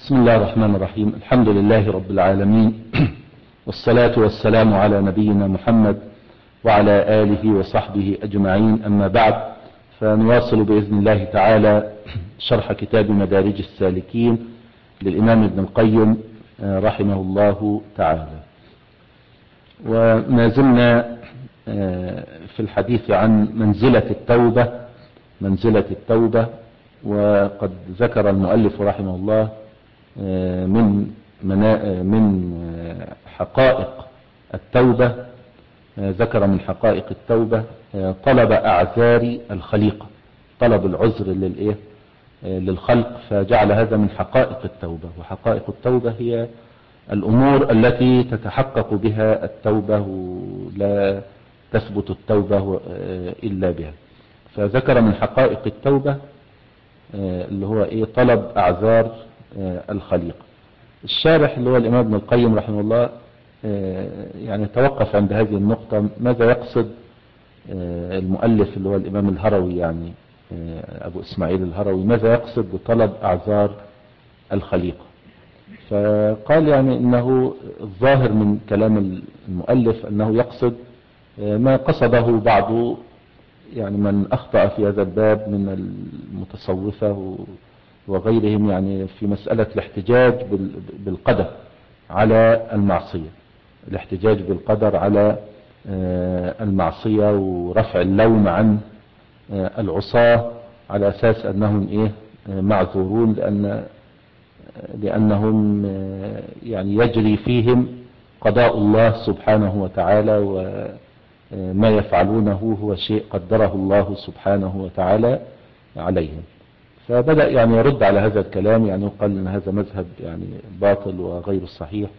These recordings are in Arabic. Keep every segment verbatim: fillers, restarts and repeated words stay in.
بسم الله الرحمن الرحيم. الحمد لله رب العالمين، والصلاة والسلام على نبينا محمد وعلى آله وصحبه أجمعين. أما بعد، فنواصل بإذن الله تعالى شرح كتاب مدارج السالكين للإمام ابن القيم رحمه الله تعالى. وما زلنا في الحديث عن منزلة التوبة منزلة التوبة وقد ذكر المؤلف رحمه الله من من حقائق التوبة ذكر من حقائق التوبة طلب أعذار الخليقة، طلب العذر للإيه للخلق، فجعل هذا من حقائق التوبة. وحقائق التوبة هي الأمور التي تتحقق بها التوبة ولا تثبت التوبة إلا بها. فذكر من حقائق التوبة اللي هو إيه طلب أعذار الخليقة. الشارح اللي هو الإمام ابن القيم رحمه الله يعني توقف عند هذه النقطة. ماذا يقصد المؤلف اللي هو الإمام الهروي، يعني أبو إسماعيل الهروي، ماذا يقصد بطلب أعذار الخليقة؟ فقال يعني إنه الظاهر من كلام المؤلف أنه يقصد ما قصده بعض يعني من أخطأ في هذا الباب من المتصوفة وغيرهم، يعني في مسألة الاحتجاج بالقدر على المعصية، الاحتجاج بالقدر على المعصية ورفع اللوم عن العصاة على أساس أنهم إيه معذورون، لأن لأنهم يعني يجري فيهم قضاء الله سبحانه وتعالى، وما يفعلونه هو شيء قدره الله سبحانه وتعالى عليهم. فبدأ يعني يرد على هذا الكلام، يعني وقال ان هذا مذهب يعني باطل وغير صحيح،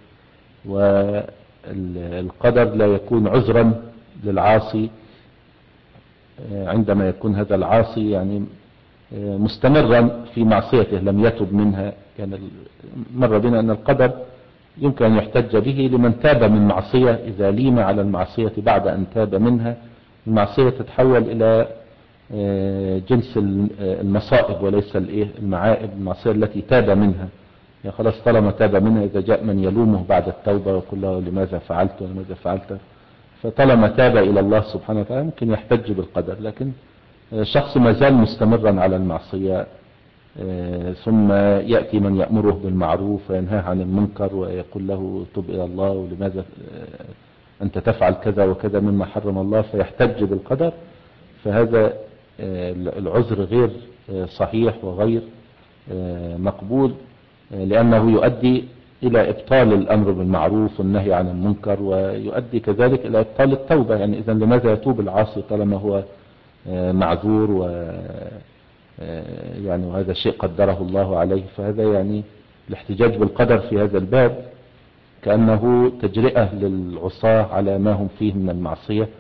والقدر لا يكون عذرا للعاصي عندما يكون هذا العاصي يعني مستمرا في معصيته لم يتب منها. يعني مر بنا ان القدر يمكن ان يحتج به لمن تاب من معصية، اذا ليم على المعصية بعد ان تاب منها المعصية تتحول الى جنس المصائب وليس الايه المعائب. المعصية التي تاب منها يعني خلاص طالما تاب منها، اذا جاء من يلومه بعد التوبة ويقول له لماذا فعلت ولماذا فعلت، فطالما تاب الى الله سبحانه وتعالى ممكن يحتج بالقدر. لكن شخص ما زال مستمرا على المعصية ثم يأتي من يأمره بالمعروف وينهاه عن المنكر ويقول له تب الى الله ولماذا انت تفعل كذا وكذا مما حرم الله، فيحتج بالقدر، فهذا العذر غير صحيح وغير مقبول، لأنه يؤدي إلى إبطال الأمر بالمعروف والنهي عن المنكر، ويؤدي كذلك إلى إبطال التوبة. يعني إذن لماذا يتوب العاصي طالما هو معذور و يعني وهذا شيء قدره الله عليه؟ فهذا يعني الاحتجاج بالقدر في هذا الباب كأنه تجرئة للعصاة على ما هم فيه من المعصية،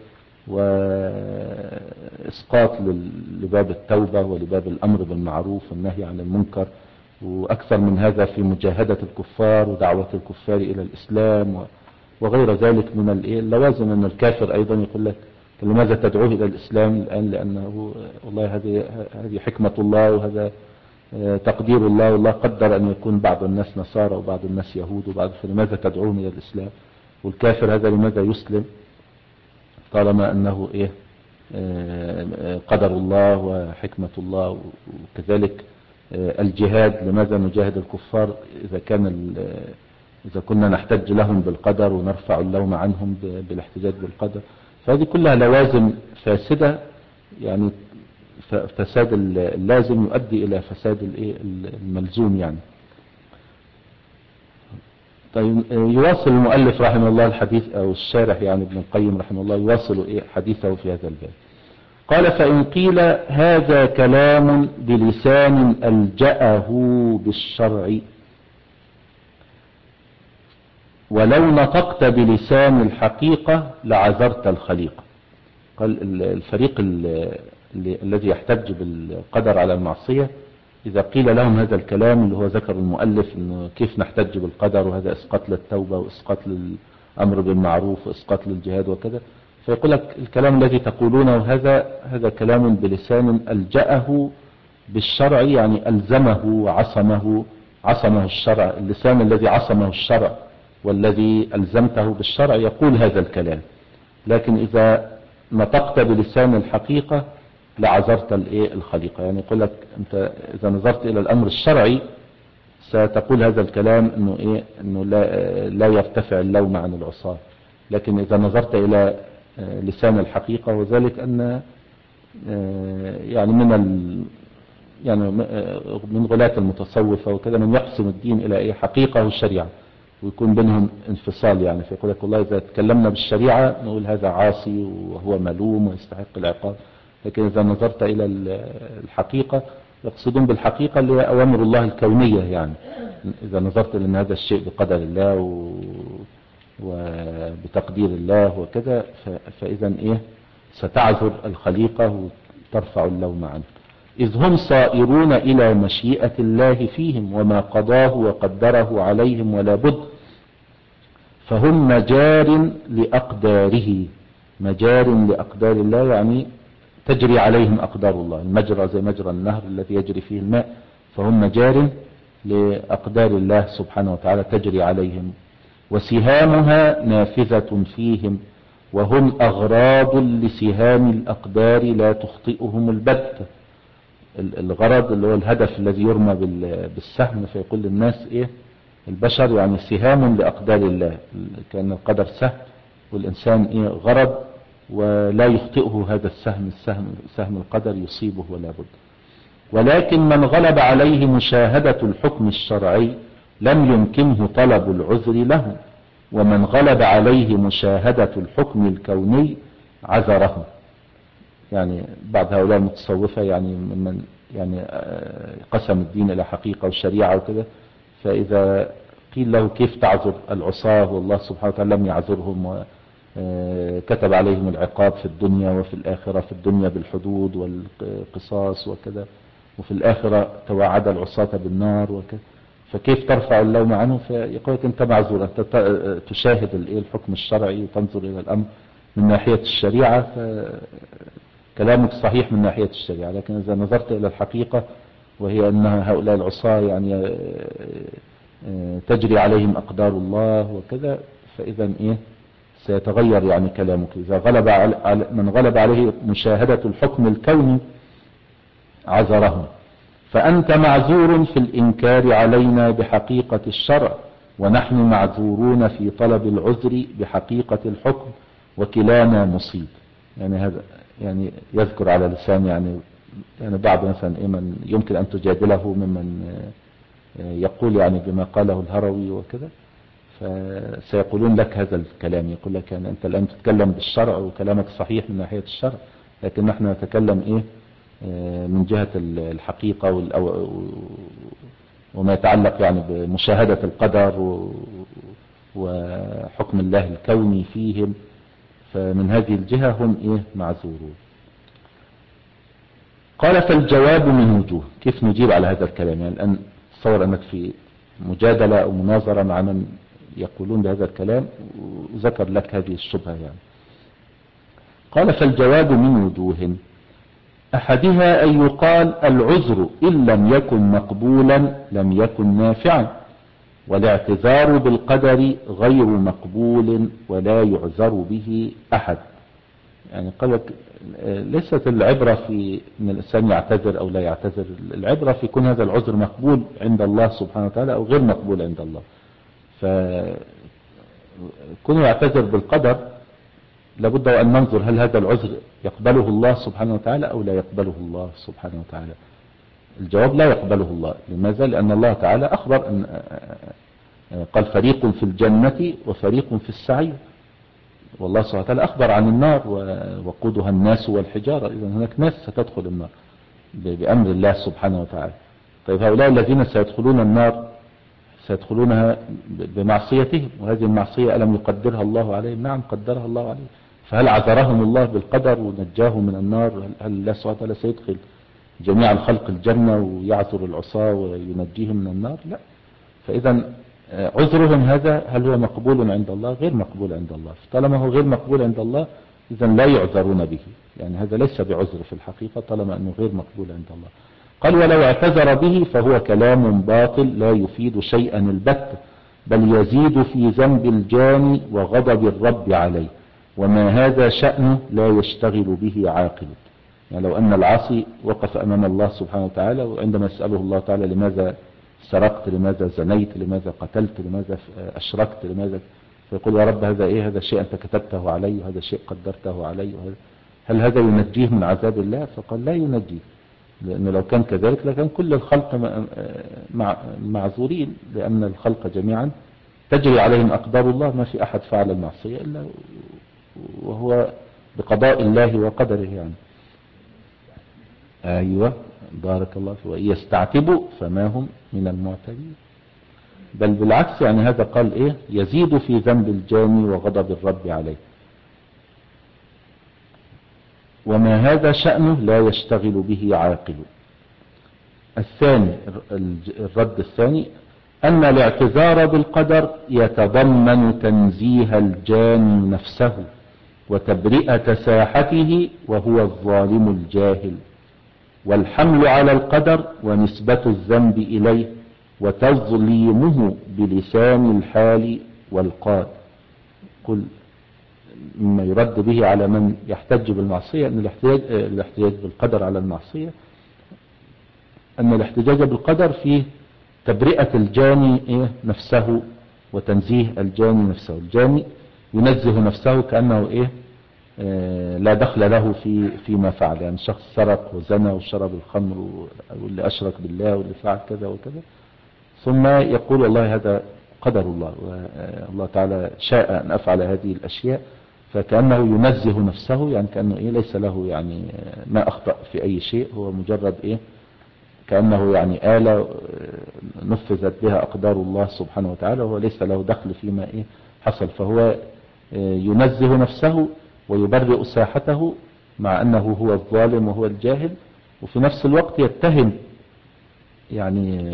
وإسقاط لباب التوبة ولباب الأمر بالمعروف والنهي عن المنكر، وأكثر من هذا في مجاهدة الكفار ودعوة الكفار إلى الإسلام وغير ذلك من اللوازم. أن الكافر أيضا يقول لك لماذا تدعوه إلى الإسلام الآن؟ لأنه والله هذه هذه حكمة الله وهذا تقدير الله، والله قدر أن يكون بعض الناس نصارى وبعض الناس يهود وبعض، فلماذا تدعوهم إلى الإسلام؟ والكافر هذا لماذا يسلم طالما أنه إيه قدر الله وحكمة الله؟ وكذلك الجهاد، لماذا نجاهد الكفار إذا كان إذا كنا نحتج لهم بالقدر ونرفع اللوم عنهم بالاحتجاج بالقدر؟ فهذه كلها لوازم فاسدة، يعني فساد اللازم يؤدي إلى فساد الملزوم يعني. طيب يواصل المؤلف رحمه الله الحديث، أو الشارح يعني ابن القيم رحمه الله يواصل إيه حديثه في هذا الباب. قال: فإن قيل هذا كلام بلسان ألجأه بالشرع، ولو نطقت بلسان الحقيقة لعذرت الخليقة. قال الفريق الذي يحتج بالقدر على المعصية إذا قيل لهم هذا الكلام اللي هو ذكر المؤلف إنه كيف نحتج بالقدر وهذا إسقاط للتوبة وإسقاط للأمر بالمعروف وإسقاط للجهاد وكذا، فيقول لك الكلام الذي تقولونه هذا هذا كلام بلسان ألجأه بالشرع، يعني ألزمه وعصمه عصمه الشرع، اللسان الذي عصمه الشرع والذي ألزمته بالشرع يقول هذا الكلام. لكن إذا نطقت بلسان الحقيقة لعذرت الايه الخليقة. يعني يقول لك أنت إذا نظرت إلى الأمر الشرعي ستقول هذا الكلام إنه إيه إنه لا لا يرتفع اللوم عن العصاة. لكن إذا نظرت إلى لسان الحقيقة، وذلك أن يعني من ال يعني من غلاة المتصوفة وكذا من يقسم الدين إلى إيه حقيقة والشريعة، ويكون بينهم انفصال. يعني فيقول لك والله إذا تكلمنا بالشريعة نقول هذا عاصي وهو ملوم ويستحق العقاب، لكن إذا نظرت إلى الحقيقة يقصدون بالحقيقة اللي هي أوامر الله الكونية. يعني إذا نظرت لأن هذا الشيء بقدر الله و... وبتقدير الله وكذا، فإذا إيه ستعذر الخليقة وترفع اللوم عنه، إذ هم صائرون إلى مشيئة الله فيهم وما قضاه وقدره عليهم ولا بد، فهم مجار لأقداره. مجار لأقدار الله يعني تجري عليهم أقدار الله، المجرى زي مجرى النهر الذي يجري فيه الماء، فهم مجار لأقدار الله سبحانه وتعالى تجري عليهم، وسهامها نافذة فيهم، وهم أغراض لسهام الأقدار لا تخطئهم البتة. الغرض اللي هو الهدف الذي يرمى بالسهم، فيقول للناس إيه البشر يعني سهام لأقدار الله، كأن القدر سهم والإنسان إيه غرض ولا يخطئه هذا السهم، السهم سهم القدر يصيبه ولا بد. ولكن من غلب عليه مشاهدة الحكم الشرعي لم يمكنه طلب العذر له، ومن غلب عليه مشاهدة الحكم الكوني عذره. يعني بعض هؤلاء المتصوفة يعني من يعني قسم الدين إلى حقيقة والشريعة وكذا، فإذا قيل له كيف تعذر العصاة والله سبحانه وتعالى لم يعذرهم وكتب عليهم العقاب في الدنيا وفي الآخرة، في الدنيا بالحدود والقصاص وكذا، وفي الآخرة توعد العصاة بالنار وكذا، فكيف ترفع اللوم عنه؟ فيقول أنت معذور، أنت تشاهد الحكم الشرعي وتنظر إلى الأمر من ناحية الشريعة، كلامك صحيح من ناحية الشريعة. لكن إذا نظرت إلى الحقيقة وهي أن هؤلاء العصاة يعني تجري عليهم أقدار الله وكذا، فإذا إيه سيتغير يعني كلامك. إذا غلب على من غلب عليه مشاهدة الحكم الكوني عذرهم، فأنت معذور في الإنكار علينا بحقيقة الشرع، ونحن معذورون في طلب العذر بحقيقة الحكم، وكلانا مصيب. يعني هذا يعني يذكر على لسان يعني يعني بعض مثلا إيه من يمكن أن تجادله ممن يقول يعني بما قاله الهروي وكذا، فسيقولون لك هذا الكلام، يقول لك يعني أنت الآن تتكلم بالشرع وكلامك صحيح من ناحية الشرع، لكن نحن نتكلم إيه من جهة الحقيقة وما يتعلق يعني بمشاهدة القدر وحكم الله الكوني فيهم، فمن هذه الجهة هم إيه معذورون. قال فالجواب من وجوه. كيف نجيب على هذا الكلام؟ يعني الآن تصور أنك في مجادلة أو مناظرة مع من يقولون بهذا الكلام وذكر لك هذه الشبهة. يعني قال فالجواب من وجوه، أحدها أن يقال العذر إن لم يكن مقبولا لم يكن نافعا، والاعتذار بالقدر غير مقبول ولا يعذر به أحد. يعني قال لك ليست العبرة في أن الإنسان يعتذر أو لا يعتذر، العبرة في كون هذا العذر مقبول عند الله سبحانه وتعالى أو غير مقبول عند الله. فكون يعتذر بالقدر لابد أن ننظر هل هذا العذر يقبله الله سبحانه وتعالى أو لا يقبله الله سبحانه وتعالى. الجواب لا يقبله الله. لماذا؟ لأن الله تعالى أخبر أن قال فريق في الجنة وفريق في السعير، والله سبحانه وتعالى أخبر عن النار وقودها الناس والحجارة، إذن هناك ناس ستدخل النار بأمر الله سبحانه وتعالى. طيب هؤلاء الذين سيدخلون النار سيدخلونها بمعصيتهم، وهذه المعصية ألم يقدرها الله عليهم؟ نعم قدرها الله عليهم. فهل عذرهم الله بالقدر ونجاهم من النار؟ هل الله سبحانه وتعالى سيدخل جميع الخلق الجنة ويعذر العصاة وينجيهم من النار؟ لا. فإذا عذرهم هذا هل هو مقبول عند الله؟ غير مقبول عند الله. طالما هو غير مقبول عند الله إذن لا يعذرون به، يعني هذا ليس بعذر في الحقيقة طالما أنه غير مقبول عند الله. قال ولو اعتذر به فهو كلام باطل لا يفيد شيئا البتة، بل يزيد في ذنب الجاني وغضب الرب عليه، وما هذا شأنه لا يشتغل به عاقل. يعني لو أن العاصي وقف أمام الله سبحانه وتعالى، وعندما يسأله الله تعالى لماذا سرقت، لماذا زنيت، لماذا قتلت، لماذا أشركت، لماذا، فيقول يا رب هذا إيه، هذا شيء أنت كتبته علي، وهذا شيء قدرته علي، وهذا هل هذا ينجيه من عذاب الله؟ فقال لا ينجيه، لأنه لو كان كذلك لكان كل الخلق معذورين، لأن الخلق جميعا تجري عليهم أقدار الله، ما في أحد فعل المعصية إلا وهو بقضاء الله وقدره يعني. أيوة بارك الله فيه، وإن يستعتبوا فما هم من المعتبين، بل بالعكس يعني هذا قال إيه يزيد في ذنب الجاني وغضب الرب عليه، وما هذا شأنه لا يشتغل به عاقل. الثاني الرد الثاني أن الاعتذار بالقدر يتضمن تنزيه الجاني نفسه وتبرئة ساحته وهو الظالم الجاهل، والحمل على القدر ونسبة الذنب إليه وتظليمه بلسان الحال والقال. قل مما يرد به على من يحتج بالمعصية أن الاحتجاج, الاحتجاج بالقدر على المعصية، أن الاحتجاج بالقدر فيه تبرئة الجاني إيه نفسه وتنزيه الجاني نفسه. الجاني ينزه نفسه كأنه إيه آه لا دخل له في فيما فعل، يعني شخص سرق وزنى وشرب الخمر واللي أشرك بالله واللي فعل كذا وكذا، ثم يقول والله هذا قدر الله والله تعالى شاء أن أفعل هذه الأشياء، فكأنه ينزه نفسه، يعني كأنه إيه ليس له يعني ما أخطأ في أي شيء، هو مجرد إيه كأنه يعني آلة نفذت بها أقدار الله سبحانه وتعالى، وهو ليس له دخل فيما إيه حصل، فهو ينزه نفسه ويبرئ ساحته مع أنه هو الظالم وهو الجاهل، وفي نفس الوقت يتهم يعني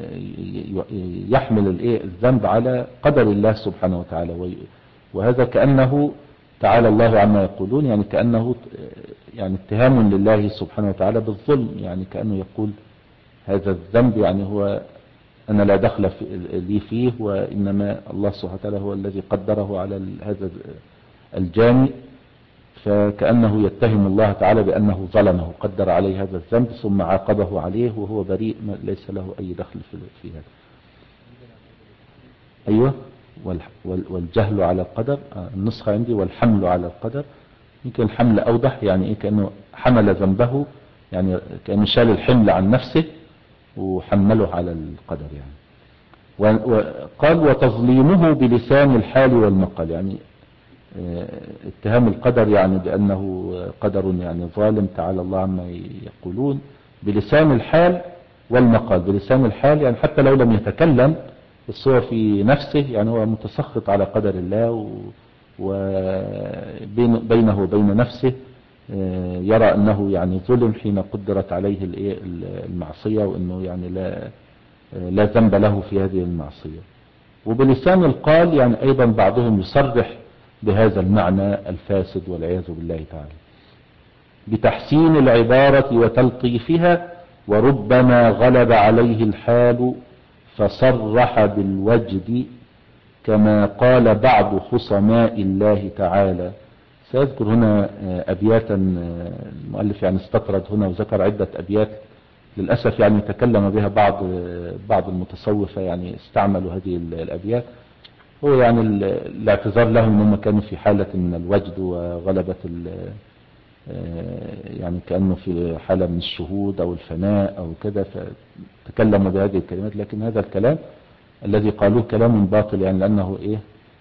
يحمل الايه الذنب على قدر الله سبحانه وتعالى، وهذا كأنه تعالى الله عما يقولون، يعني كأنه يعني اتهام لله سبحانه وتعالى بالظلم، يعني كأنه يقول هذا الذنب يعني هو أنا لا دخل لي فيه، وإنما الله سبحانه وتعالى هو الذي قدره على هذا الجاني، فكأنه يتهم الله تعالى بأنه ظلمه قدر عليه هذا الذنب ثم عاقبه عليه وهو بريء ليس له أي دخل في هذا. أيوة والجهل على القدر، النسخة عندي والحمل على القدر، يمكن الحمل أوضح، يعني إيه كأنه حمل ذنبه، يعني كأنه شال الحمل عن نفسه وحمله على القدر يعني. وقال وتظليمه بلسان الحال والمقال، يعني اتهام القدر يعني بأنه قدر يعني ظالم تعالى الله عما يقولون بلسان الحال والمقال. بلسان الحال يعني حتى لو لم يتكلم بس هو في نفسه يعني هو متسخط على قدر الله، وبينه وبين نفسه يرى أنه يعني ظلم حين قدرت عليه المعصية، وأنه يعني لا لا ذنب له في هذه المعصية. وبلسان القال يعني أيضا بعضهم يصرح بهذا المعنى الفاسد والعياذ بالله تعالى بتحسين العبارة وتلطيفها، وربما غلب عليه الحال فصرح بالوجد كما قال بعض خصماء الله تعالى. سأذكر هنا أبياتا، المؤلف يعني استطرد هنا وذكر عدة أبيات للأسف يعني تكلم بها بعض بعض المتصوفة، يعني استعملوا هذه الأبيات، هو يعني الاعتذار لهم أنهم كانوا في حالة من الوجد وغلبة يعني كأنه في حالة من الشهود أو الفناء أو كذا، فتكلموا بهذه الكلمات، لكن هذا الكلام الذي قالوه كلام باطل، يعني لأنه إيه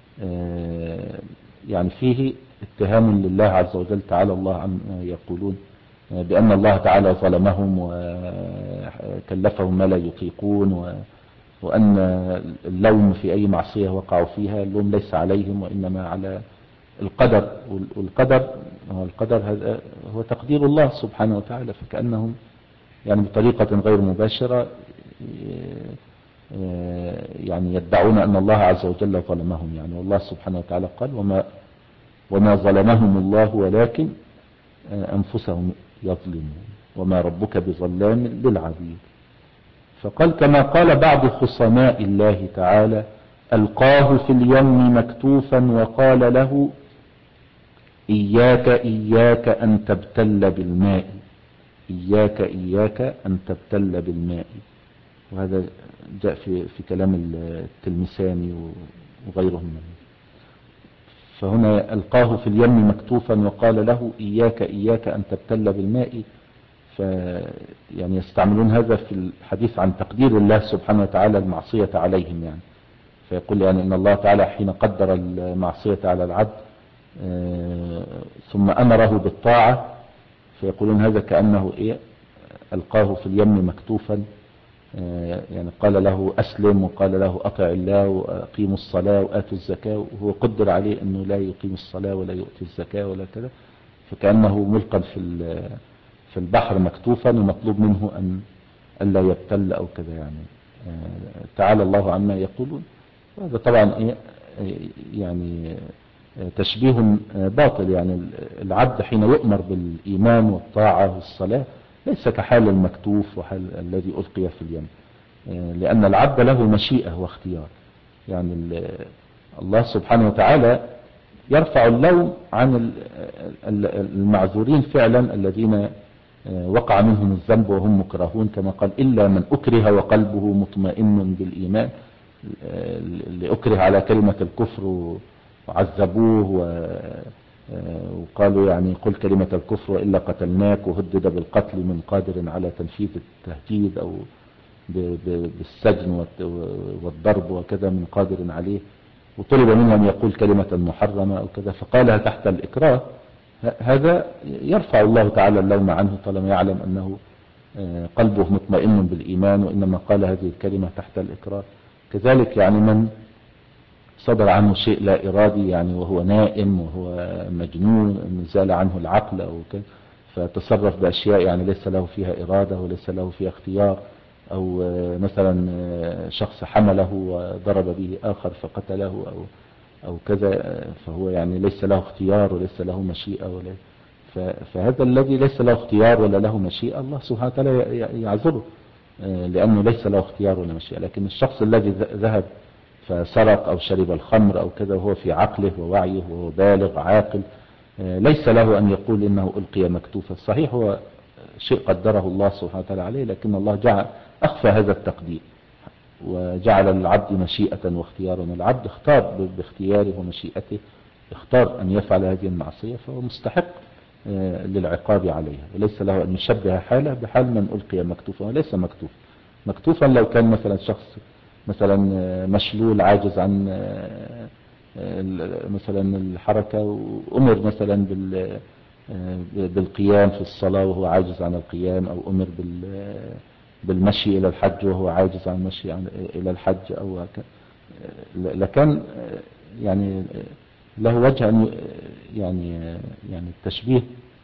يعني فيه اتهام لله عز وجل تعالى الله عما يقولون بأن الله تعالى ظلمهم وكلفهم ما لا يطيقون، وأن اللوم في أي معصية وقعوا فيها اللوم ليس عليهم وإنما على القدر، والقدر هو القدر هذا هو تقدير الله سبحانه وتعالى، فكأنهم يعني بطريقة غير مباشرة يعني يدعون أن الله عز وجل ظلمهم، يعني والله سبحانه وتعالى قال وما وما ظلمهم الله ولكن أنفسهم يظلمون. وما ربك بظلام للعبيد. فقال كما قال بعض خصماء الله تعالى ألقاه في اليم مكتوفا وقال له إياك إياك أن تبتل بالماء، إياك إياك أن تبتل بالماء. وهذا جاء في, في كلام التلمساني وغيرهم منه. فهنا ألقاه في اليم مكتوفا وقال له إياك إياك أن تبتل بالماء. ف يعني يستعملون هذا في الحديث عن تقدير الله سبحانه وتعالى المعصية عليهم، يعني فيقول يعني إن الله تعالى حين قدر المعصية على العبد ثم أمره بالطاعة، فيقولون هذا كأنه إيه ألقاه في اليم مكتوفا، يعني قال له أسلم وقال له أطع الله وأقيموا الصلاة وآتوا الزكاة، وهو قدر عليه أنه لا يقيم الصلاة ولا يؤتي الزكاة ولا كذا، فكأنه ملقا في في البحر مكتوفا ومطلوب منه أن ألا يبتل أو كذا. يعني تعالى الله عما يقولون. هذا طبعا إيه يعني تشبيه باطل. يعني العبد حين يؤمر بالإيمان والطاعة والصلاة ليس كحال المكتوف وحال الذي ألقي في اليم، لأن العبد له مشيئة واختيار. يعني الله سبحانه وتعالى يرفع اللوم عن المعذورين فعلا الذين وقع منهم الذنب وهم مكرهون، كما قال إلا من أكره وقلبه مطمئن بالإيمان. اللي أكره على كلمة الكفر وعذبوه وقالوا يعني قل كلمة الكفر وإلا قتلناك، وهدد بالقتل من قادر على تنفيذ التهديد أو بالسجن والضرب وكذا من قادر عليه، وطلب منه أن يقول كلمة محرمة أو كذا فقالها تحت الإكراه. هذا يرفع الله تعالى اللوم عنه طالما يعلم أنه قلبه مطمئن بالإيمان، وإنما قال هذه الكلمة تحت الإكراه. كذلك يعني من صدر عنه شيء لا إرادي، يعني وهو نائم وهو مجنون نزال عنه العقل أو كذا، فتصرف بأشياء يعني ليس له فيها إرادة وليس له فيها اختيار، أو مثلا شخص حمله وضرب به آخر فقتله أو أو كذا، فهو يعني ليس له اختيار وليس له مشيئة ولا. فهذا الذي ليس له اختيار ولا له مشيئة الله سبحانه وتعالى يعذره لأنه ليس له اختيار ولا مشيئة. لكن الشخص الذي ذهب فسرق أو شرب الخمر أو كذا وهو في عقله ووعيه وهو بالغ عاقل ليس له أن يقول إنه ألقي مكتوفا. صحيح هو شيء قدره الله سبحانه وتعالى عليه، لكن الله جعل أخفى هذا التقدير وجعل للعبد مشيئة واختيارا. العبد اختار باختياره ومشيئته، اختار أن يفعل هذه المعصية، فهو مستحق للعقاب عليها، وليس له أن يشبه حاله بحال من ألقي مكتوفا وليس مكتوف. مكتوفا لو كان مثلا شخص مثلا مشلول عاجز عن مثلا الحركة وأمر مثلا بالقيام في الصلاة وهو عاجز عن القيام، أو أمر بالمشي إلى الحج وهو عاجز عن المشي إلى الحج، أو لكان يعني له وجه أن يعني يعني التشبيه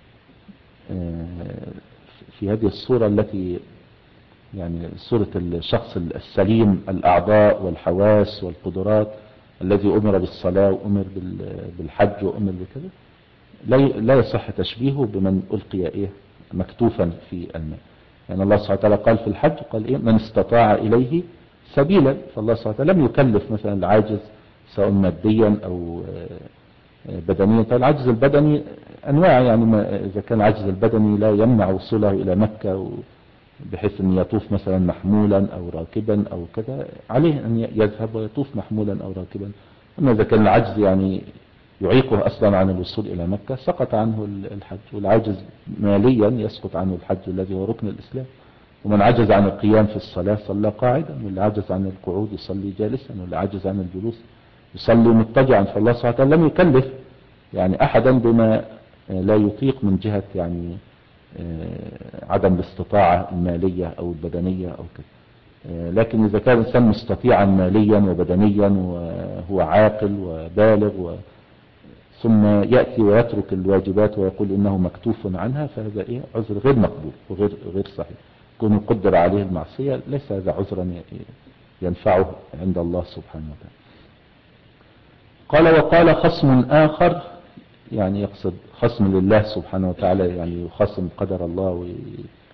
في هذه الصورة التي يعني صورة الشخص السليم الأعضاء والحواس والقدرات الذي أمر بالصلاة وأمر بالحج وأمر بكذا، لا يصح تشبيهه بمن ألقي إيه مكتوفا في الماء. يعني الله سبحانه وتعالى قال في الحج قال إيه من استطاع إليه سبيلا. فالله سبحانه وتعالى لم يكلف مثلا العاجز سواء ماديا أو بدنيا. فالعجز البدني أنواع، يعني ما إذا كان العجز البدني لا يمنع وصوله إلى مكة بحيث أن يطوف مثلا محمولا أو راكبا أو كذا، عليه أن يذهب ويطوف محمولا أو راكبا. أما إذا كان العجز يعني يعيقه أصلا عن الوصول إلى مكة سقط عنه الحج. والعجز ماليا يسقط عنه الحج الذي هو ركن الإسلام. ومن عجز عن القيام في الصلاة صلى قاعدا، واللي عجز عن القعود يصلي جالسا، واللي عجز عن الجلوس يصلي مضطجعا. فالله سبحانه وتعالى لم يكلف يعني أحدا بما لا يطيق من جهة يعني عدم الاستطاعة المالية أو البدنية أو كده. لكن إذا كان الإنسان مستطيعا ماليا وبدنيا وهو عاقل وبالغ و ثم يأتي ويترك الواجبات ويقول إنه مكتوف عنها، فهذا إيه عذر غير مقبول وغير غير صحيح. كونه قدر عليه المعصية ليس هذا عذرا ينفعه عند الله سبحانه وتعالى. قال وقال خصم آخر، يعني يقصد خصم لله سبحانه وتعالى، يعني يخصم قدر الله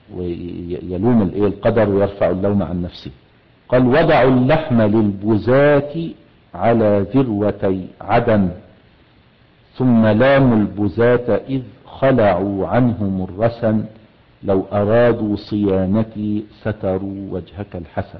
ويلوم الايه القدر ويرفع اللوم عن نفسه. قال وضعوا اللحم للبزاة على ذروتي عدن ثم لاموا البزاة إذ خلعوا عنهم الرسن لو أرادوا صيانتي ستروا وجهك الحسن.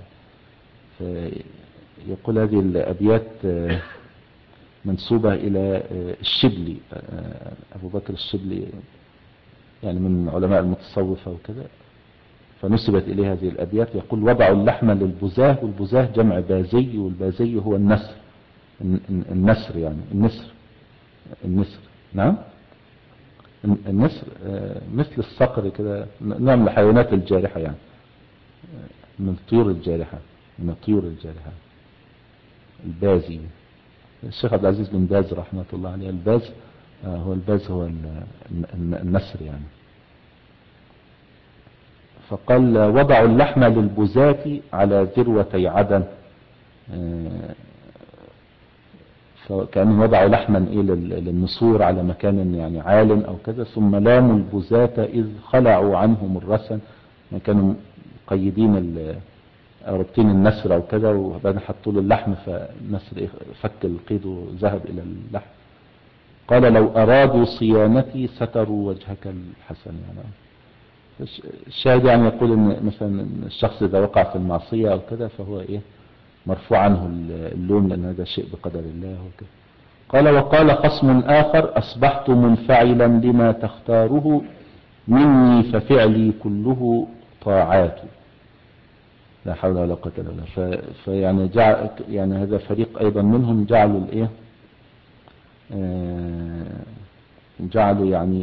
يقول هذه الأبيات منسوبة إلى الشبلي، أبو بكر الشبلي يعني من علماء المتصوفة وكذا، فنسبت إليه هذه الأبيات. يقول وضعوا اللحم للبزاه، والبزاه جمع بازي، والبازي هو النسر، النسر يعني النسر النسر نعم النسر مثل الصقر كده، نوع من الحيوانات الجارحة يعني، من الطيور الجارحة، من الطيور الجارحة البازي. الشيخ عبد العزيز بن باز رحمة الله عليه الباز هو الباز هو النسر يعني. فقال وضعوا اللحم للبزاة على ذروتي عدن، فكأنهم وضعوا لحما إيه للنسور على مكان يعني عال أو كذا، ثم لاموا البزاة إذ خلعوا عنهم الرسن، كانوا قيدين ربطين النسر أو كذا، وبعدين حطوا له اللحم فالنسر فك القيد وذهب إلى اللحم. قال لو أرادوا صيانتي ستروا وجهك الحسن. يعني الشاهد يعني يقول ان مثلا الشخص اذا وقع في المعصية او كذا فهو ايه مرفوع عنه اللوم، لان هذا شيء بقدر الله وكذا. قال وقال خصم اخر اصبحت منفعلا لما تختاره مني ففعلي كله طاعات. لا حول ولا قوة الا بالله. فيعني جعل يعني هذا فريق ايضا منهم جعلوا الايه آه جعلوا يعني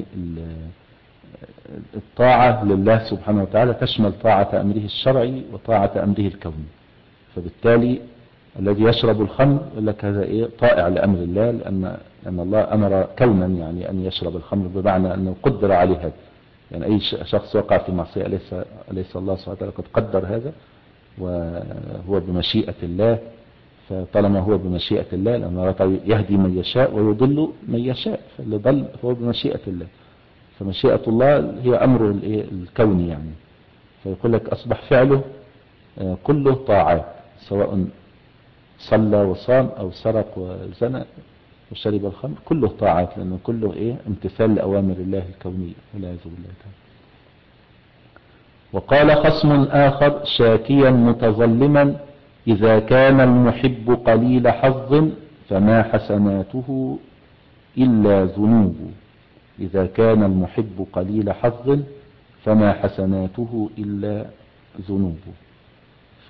الطاعة لله سبحانه وتعالى تشمل طاعة أمره الشرعي وطاعة أمره الكوني. فبالتالي الذي يشرب الخمر يقول لك هذا إيه طائع لأمر الله، لأن لأن الله أمر كونا يعني أن يشرب الخمر، بمعنى أنه قدر عليه هذا. يعني أي شخص وقع في معصية أليس أليس الله سبحانه وتعالى قد قدر هذا، وهو بمشيئة الله. فطالما هو بمشيئة الله، لأن الله يهدي من يشاء ويضل من يشاء، فاللي ضل هو بمشيئة الله، فمشيئة الله هي أمره الكوني يعني. فيقول لك أصبح فعله كله طاعات، سواء صلى وصام أو سرق وزنى وشرب الخمر، كله طاعات، لأنه كله إيه امتثال لأوامر الله الكونية والعياذ بالله تعالى. وقال خصم آخر شاكيا متظلما إذا كان المحب قليل حظ فما حسناته إلا ذنوب. إذا كان المحب قليل حظ فما حسناته إلا ذنوب. ف...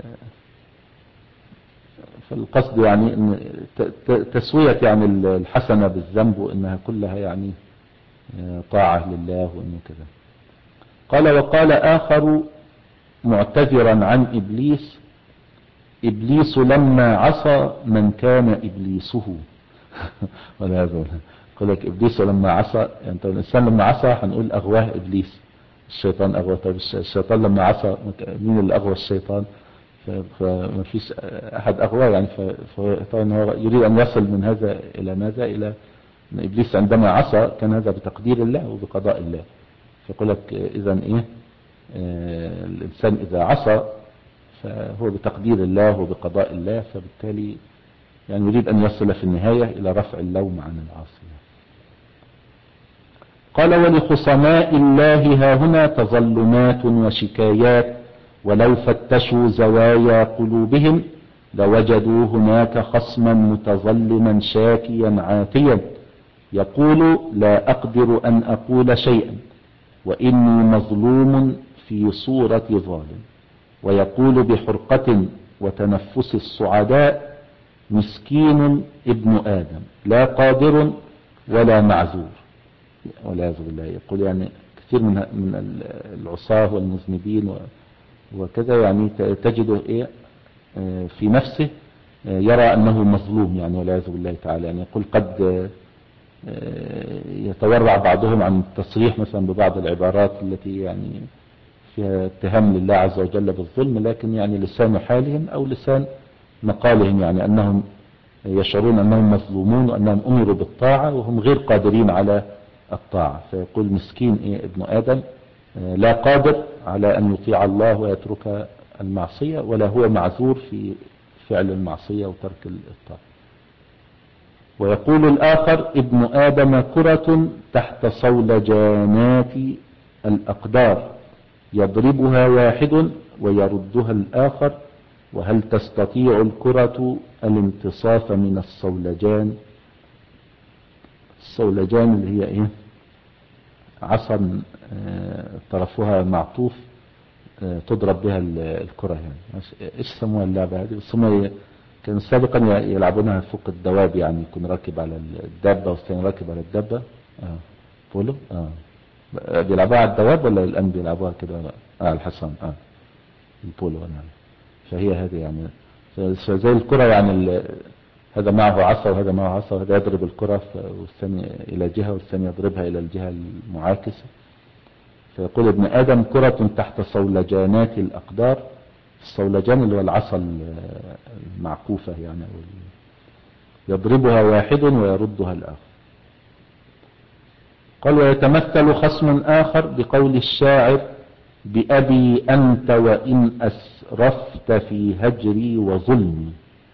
فالقصد يعني إن تسوية يعني الحسنة بالذنب، وإنها كلها يعني طاعة لله وإنه كذا. قال وقال آخر معتذرا عن إبليس إبليس لما عصى من كان إبليسه. والعياذ بالله. يقول لك إبليس لما عصى، يعني الإنسان لما عصى هنقول أغواه إبليس، الشيطان أغواه. طيب الشيطان لما عصى مين اللي أغوى الشيطان؟ فما فيش أحد أغواه يعني. فطبعا هو يريد أن يصل من هذا إلى ماذا؟ إلى أن إبليس عندما عصى كان هذا بتقدير الله وبقضاء الله. فيقول لك إذن إيه آه الإنسان إذا عصى فهو بتقدير الله وبقضاء الله، فبالتالي يعني يريد أن يصل في النهاية إلى رفع اللوم عن العاصية. قال ولخصماء الله هاهنا تظلمات وشكايات، ولو فتشوا زوايا قلوبهم لوجدوا هناك خصما متظلما شاكيا عاتيا يقول لا أقدر أن أقول شيئا وإني مظلوم في صورة ظالم، ويقول بحرقة وتنفس الصعداء مسكين ابن آدم لا قادر ولا معذور. والعياذ بالله. يقول يعني كثير من من العصاة والمذنبين وكذا يعني تجده إيه في نفسه يرى أنه مظلوم يعني، والعياذ بالله تعالى. يعني يقول قد يتورع بعضهم عن التصريح مثلا ببعض العبارات التي يعني فيها اتهام لله عز وجل بالظلم، لكن يعني لسان حالهم أو لسان مقالهم يعني أنهم يشعرون أنهم مظلومون وأنهم أمروا بالطاعة وهم غير قادرين على الطاعة. فيقول مسكين إيه ابن آدم لا قادر على أن يطيع الله ويترك المعصية، ولا هو معذور في فعل المعصية وترك الطاعة. ويقول الآخر ابن آدم كرة تحت صولجانات الأقدار يضربها واحد ويردها الآخر، وهل تستطيع الكرة الانتصاف من الصولجان؟ الصولجان اللي هي ايه؟ عصا طرفها معطوف تضرب بها الكرة يعني. ايش سموها اللعبة هذه؟ سموها كان سابقا يلعبونها فوق الدواب، يعني يكون راكب على الدابة والثاني راكب على الدابة. اه بولو. اه بيلعبوها على الدواب ولا الآن بيلعبوها كده؟ اه الحصان. اه البولو. نعم. فهي هذه يعني زي الكرة يعني، هذا معه عصا وهذا معه عصا، وهذا يضرب الكرة والثاني إلى جهة والثاني يضربها إلى الجهة المعاكسة. فيقول ابن آدم كرة تحت صولجانات الأقدار. الصولجان اللي هو العصا المعكوفة يعني، يضربها واحد ويردها الآخر. قال ويتمثل خصم آخر بقول الشاعر بأبي أنت وإن أسرفت في هجري وظلمي.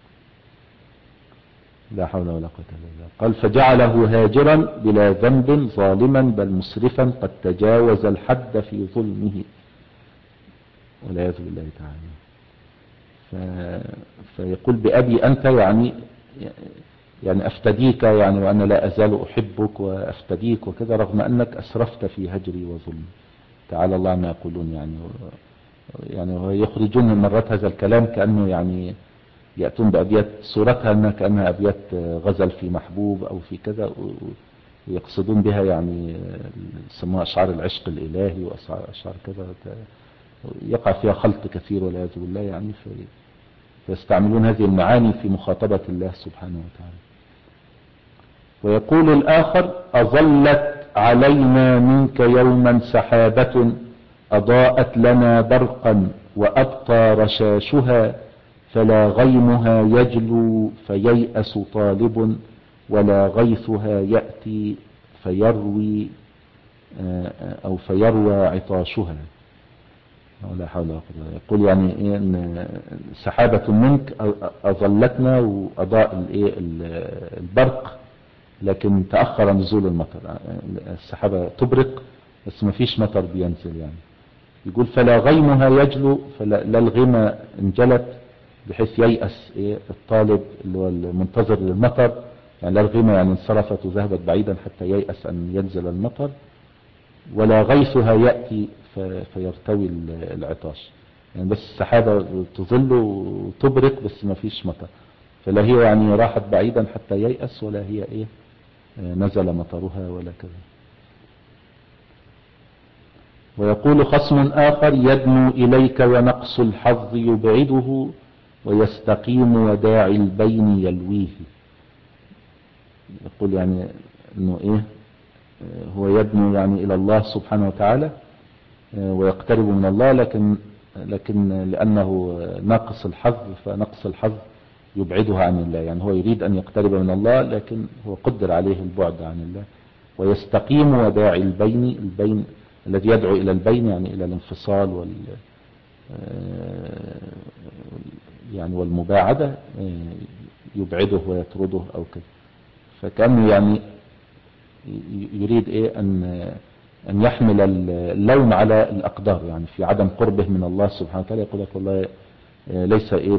لا حول ولا قوة إلا بالله. قال فجعله هاجرا بلا ذنب ظالما بل مسرفا قد تجاوز الحد في ظلمه والعياذ بالله تعالى. ف... فيقول بأبي أنت يعني يعني أفتديك يعني، وأنا لا أزال أحبك وأفتديك وكذا، رغم أنك أسرفت في هجري وظلمي. تعالى الله ما يقولون يعني. يعني يخرجون مرات هذا الكلام كأنه يعني يأتون بأبيات صورتها أنها كأنها أبيات غزل في محبوب أو في كذا، ويقصدون بها يعني يسموها أشعار العشق الإلهي وأشعار كذا، يقع فيها خلط كثير والعياذ بالله يعني. فيستعملون هذه المعاني في مخاطبة الله سبحانه وتعالى. ويقول الآخر أظلت علينا منك يوما سحابة أضاءت لنا برقا وأبقى رشاشها، فلا غيمها يجلو فييأس طالب ولا غيثها يأتي فيروي أو فيروى عطاشها. لا حول ولا قوة. يقول يعني إيه إن سحابة منك أظلتنا وأضاء الإيه البرق، لكن تأخر نزول المطر. السحابة تبرق بس ما فيش مطر بينزل يعني. يقول فلا غيمها يجلو، فلا الغيمة انجلت بحيث ييأس إيه الطالب اللي هو المنتظر للمطر يعني. لا الغيمة يعني انصرفت وذهبت بعيدا حتى ييأس أن ينزل المطر، ولا غيثها يأتي فيرتوي العطاش يعني. بس السحابة تظل وتبرق بس ما فيش مطر، فلا هي يعني راحت بعيدا حتى ييأس، ولا هي ايه نزل مطرها ولا كذا. ويقول خصم آخر يدنو إليك ونقص الحظ يبعده ويستقيم وداعي البين يلويه. يقول يعني انه ايه هو يدنو يعني الى الله سبحانه وتعالى ويقترب من الله، لكن لكن لأنه ناقص الحظ فنقص الحظ يبعده عن الله يعني. هو يريد أن يقترب من الله لكن هو قدر عليه البعد عن الله. ويستقيم وداعي البين، البين الذي يدعو إلى البين يعني إلى الانفصال وال يعني والمباعدة يبعده ويطرده أو كذا. فكأنه يعني يريد إيه أن أن يحمل اللوم على الأقدار يعني في عدم قربه من الله سبحانه وتعالى. يقول لك والله ليس إيه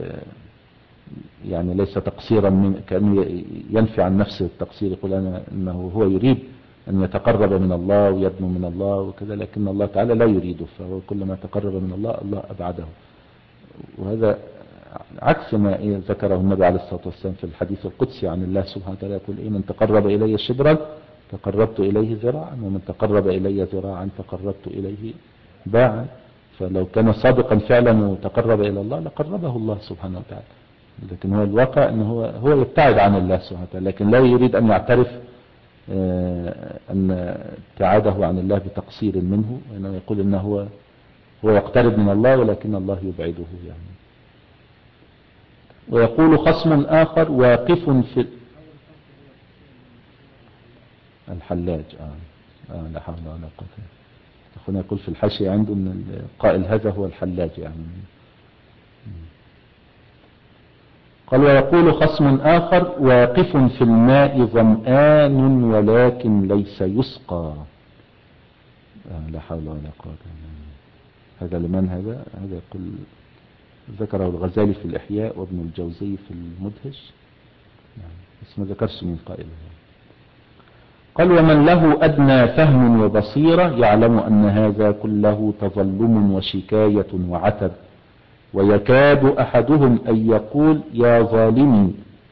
يعني ليس تقصيرا من، كأنه ينفي عن نفسه التقصير. يقول أنا إنه هو يريد أن يتقرب من الله ويدنو من الله وكذا، لكن الله تعالى لا يريده، فهو كلما تقرب من الله الله أبعده. وهذا عكس ما إيه ذكره النبي عليه الصلاة والسلام في الحديث القدسي عن الله سبحانه وتعالى. يقول إيه من تقرب إلي شبرا تقربت إليه ذراعا، ومن تقرب إلي ذراعا تقربت إليه باعا. فلو كان صادقا فعلا وتقرب إلى الله لقربه الله سبحانه وتعالى، لكن هو الواقع أنه هو, هو يبتعد عن الله سبحانه وتعالى، لكن لا يريد أن يعترف أن ابتعاده عن الله بتقصير منه، وإنه يقول أنه هو, هو يقترب من الله ولكن الله يبعده يعني. ويقول خصم آخر واقف في الحلاج. آه. آه لا حول ولا قوة. أخونا يقول في الحاشية عنده أن القائل هذا هو الحلاج يعني. قال ويقول خصم آخر واقف في الماء ظمآن ولكن ليس يسقى. لا حول ولا قوة إلا بالله. هذا لمن هذا؟ هذا يقول ذكره الغزالي في الإحياء وابن الجوزي في المدهش بس ما ذكرش من قائله. قال ومن له أدنى فهم وبصيرة يعلم أن هذا كله تظلم وشكاية وعتب، ويكاد أحدهم أن يقول يا ظالمي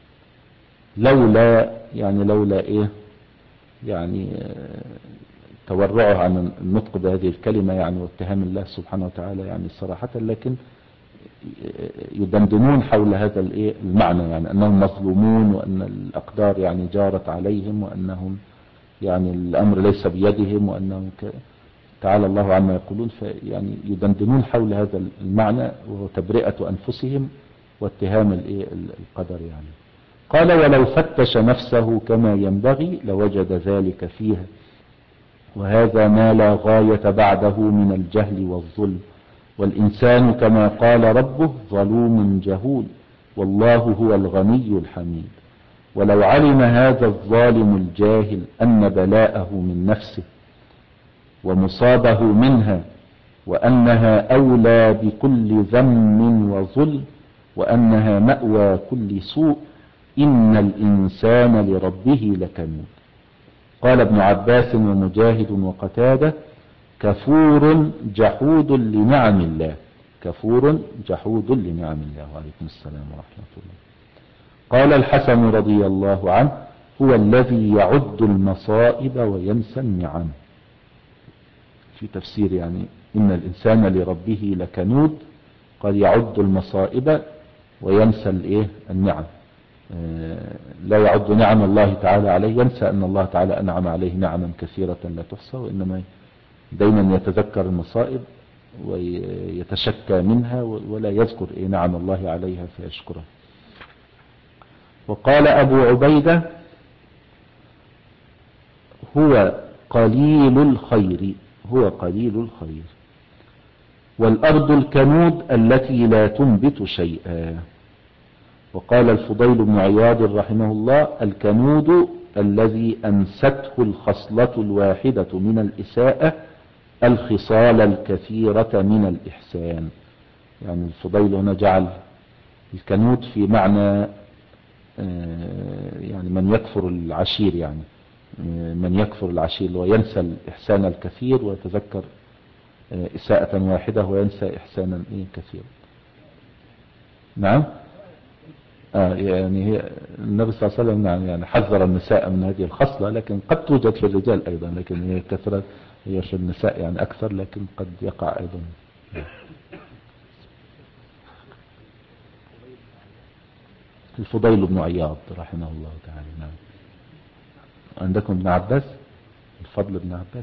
لولا يعني لولا إيه يعني تورعه عن النطق بهذه الكلمة يعني واتهام الله سبحانه وتعالى يعني صراحة، لكن يدندنون حول هذا الايه المعنى يعني أنهم مظلومون وأن الأقدار يعني جارت عليهم وأنهم يعني الأمر ليس بيدهم وأنهم ك... تعالى الله عما يقولون، فيعني يدندنون حول هذا المعنى وهو تبرئة أنفسهم واتهام الايه القدر يعني. قال ولو فتش نفسه كما ينبغي لوجد ذلك فيها، وهذا ما لا غاية بعده من الجهل والظلم، والإنسان كما قال ربه ظلوم جهول والله هو الغني الحميد. ولو علم هذا الظالم الجاهل أن بلاءه من نفسه ومصابه منها وأنها أولى بكل ذم وظلم وأنها مأوى كل سوء إن الإنسان لربه لكنود. قال ابن عباس ومجاهد وقتادة كفور جحود لنعم الله، كفور جحود لنعم الله. وعليكم السلام ورحمة الله. قال الحسن رضي الله عنه هو الذي يعد المصائب وينسى النعم. في تفسير يعني إن الإنسان لربه لكنود قد يعد المصائب وينسى الايه النعم، لا يعد نعم الله تعالى عليه، ينسى أن الله تعالى أنعم عليه نعما كثيرة لا تحصى، وإنما دائما يتذكر المصائب ويتشكى منها ولا يذكر إيه نعم الله عليها فيشكرها. وقال أبو عبيدة هو قليل الخير، هو قليل الخير، والأرض الكنود التي لا تنبت شيئا. وقال الفضيل بن عياض رحمه الله الكنود الذي أنسته الخصلة الواحدة من الإساءة الخصال الكثيرة من الإحسان. يعني الفضيل هنا جعل الكنود في معنى يعني من يكفر العشير، يعني من يكفر العشير وينسى الإحسان الكثير ويتذكر إساءة واحدة وينسى إحسانا كثيرا. نعم آه يعني هي النبي صلى الله عليه وسلم يعني حذر النساء من هذه الخصلة، لكن قد توجد في الرجال أيضا، لكن هي كثرة هي في النساء يعني أكثر، لكن قد يقع أيضا. الفضيل بن عياض رحمه الله تعالى. نعم. عندكم ابن عباس الفضل بن عباس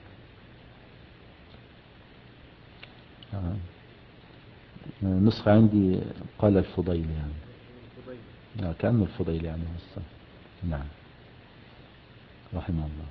آه. نسخة عندي قال الفضيل يعني آه كأنه الفضيل يعني هسه. نعم رحمه الله.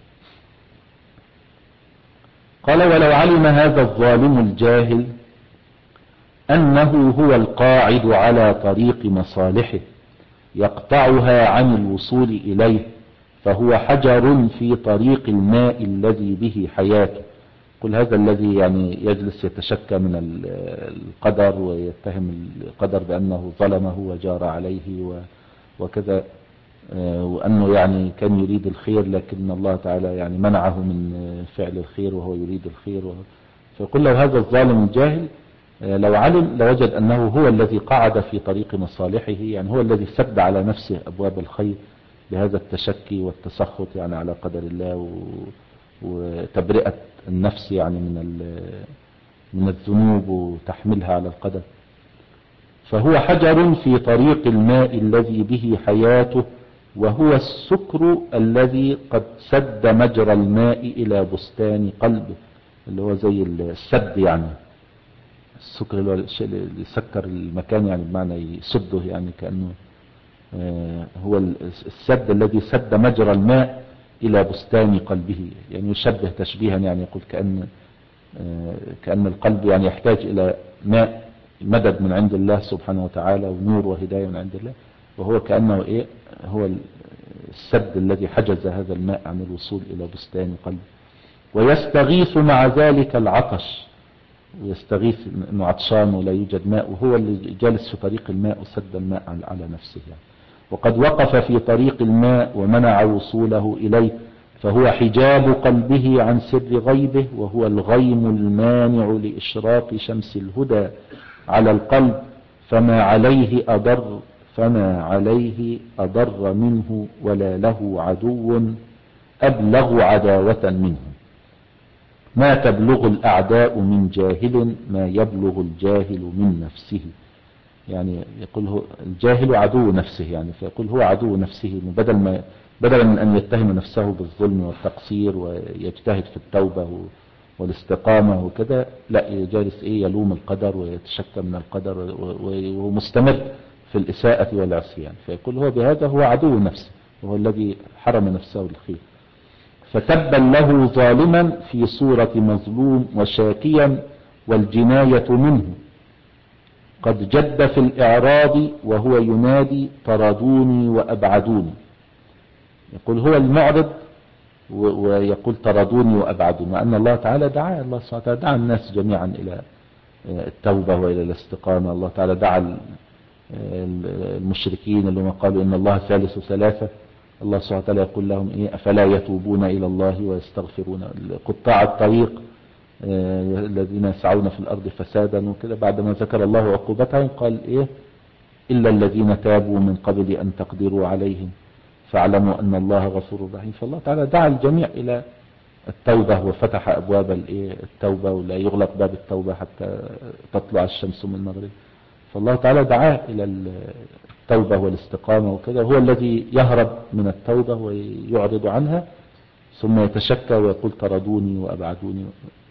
قال ولو علم هذا الظالم الجاهل أنه هو القاعد على طريق مصالحه يقطعها عن الوصول إليه فهو حجر في طريق الماء الذي به حياته. قل هذا الذي يعني يجلس يتشكى من القدر ويتهم القدر بأنه ظلمه وجار عليه وكذا، وأنه يعني كان يريد الخير لكن الله تعالى يعني منعه من فعل الخير وهو يريد الخير. فيقول له هذا الظالم الجاهل لو علم لوجد أنه هو الذي قعد في طريق مصالحه، يعني هو الذي سد على نفسه أبواب الخير بهذا التشكي والتسخط يعني على قدر الله وتبرئة النفس يعني من من الذنوب وتحملها على القدر. فهو حجر في طريق الماء الذي به حياته وهو السكر الذي قد سد مجرى الماء إلى بستان قلبه، اللي هو زي السد يعني السكر اللي هو الشيء اللي يسكر المكان يعني بمعنى يسده، يعني كأنه هو السد الذي سد مجرى الماء إلى بستان قلبه، يعني يشبه تشبيها يعني يقول كأن كأن القلب يعني يحتاج إلى ماء مدد من عند الله سبحانه وتعالى ونور وهداية من عند الله، وهو كأنه إيه هو السد الذي حجز هذا الماء عن الوصول إلى بستان قلبه. ويستغيث مع ذلك العطش، ويستغيث انه عطشان ولا يوجد ماء، وهو اللي جالس في طريق الماء وسد الماء على نفسه يعني. وقد وقف في طريق الماء ومنع وصوله إليه، فهو حجاب قلبه عن سر غيبه، وهو الغيم المانع لإشراق شمس الهدى على القلب، فما عليه أضر فما عليه أضر منه ولا له عدو أبلغ عداوة منه. ما تبلغ الأعداء من جاهل ما يبلغ الجاهل من نفسه. يعني يقول هو الجاهل عدو نفسه، يعني فيقول هو عدو نفسه، بدل ما بدلا من أن يتهم نفسه بالظلم والتقصير ويجتهد في التوبة والاستقامة وكذا، لا جالس إيه يلوم القدر ويتشكى من القدر ومستمر في الإساءة والعصيان، فيقول هو بهذا هو عدو نفسه، وهو الذي حرم نفسه الخير. فتبا له ظالما في صورة مظلوم وشاكيا والجناية منه، قد جد في الإعراض وهو ينادي طردوني وأبعدوني. يقول هو المعرض ويقول طردوني وأبعدوني، وأن الله تعالى دعا الله سبحانه وتعالى دعا الناس جميعا إلى التوبة وإلى الاستقامة. الله تعالى دعا المشركين اللي هم قالوا إن الله ثالث ثلاثة، الله سبحانه وتعالى يقول لهم إيه أفلا يتوبون إلى الله ويستغفرون. قطاع الطريق الذين يسعون في الأرض فسادا وكذا، بعدما ذكر الله عقوبتهم قال إيه إلا الذين تابوا من قبل أن تقدروا عليهم فاعلموا أن الله غفور رحيم. فالله تعالى دعا الجميع إلى التوبة وفتح أبواب التوبة، ولا يغلق باب التوبة حتى تطلع الشمس من المغرب. فالله تعالى دعاه إلى التوبة والاستقامة وكذا، هو الذي يهرب من التوبة ويعرض عنها ثم يتشكى ويقول طردوني وأبعدوني.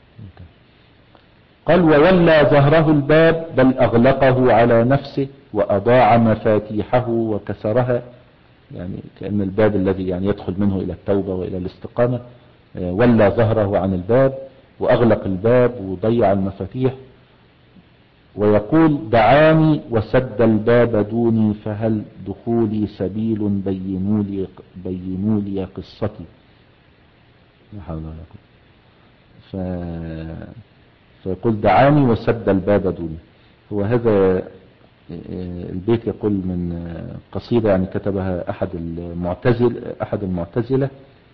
قال وولى ظهره الباب بل أغلقه على نفسه وأضاع مفاتيحه وكسرها، يعني كأن الباب الذي يعني يدخل منه إلى التوبة وإلى الاستقامة ولى ظهره عن الباب وأغلق الباب وضيع المفاتيح. ويقول دعاني وسد الباب دوني فهل دخولي سبيل بينوا لي, بينوا لي قصتي. لا حول ولا قوة. ف... فيقول دعاني وسد الباب دوني. هو هذا البيت يقول من قصيدة يعني كتبها أحد المعتزل أحد المعتزلة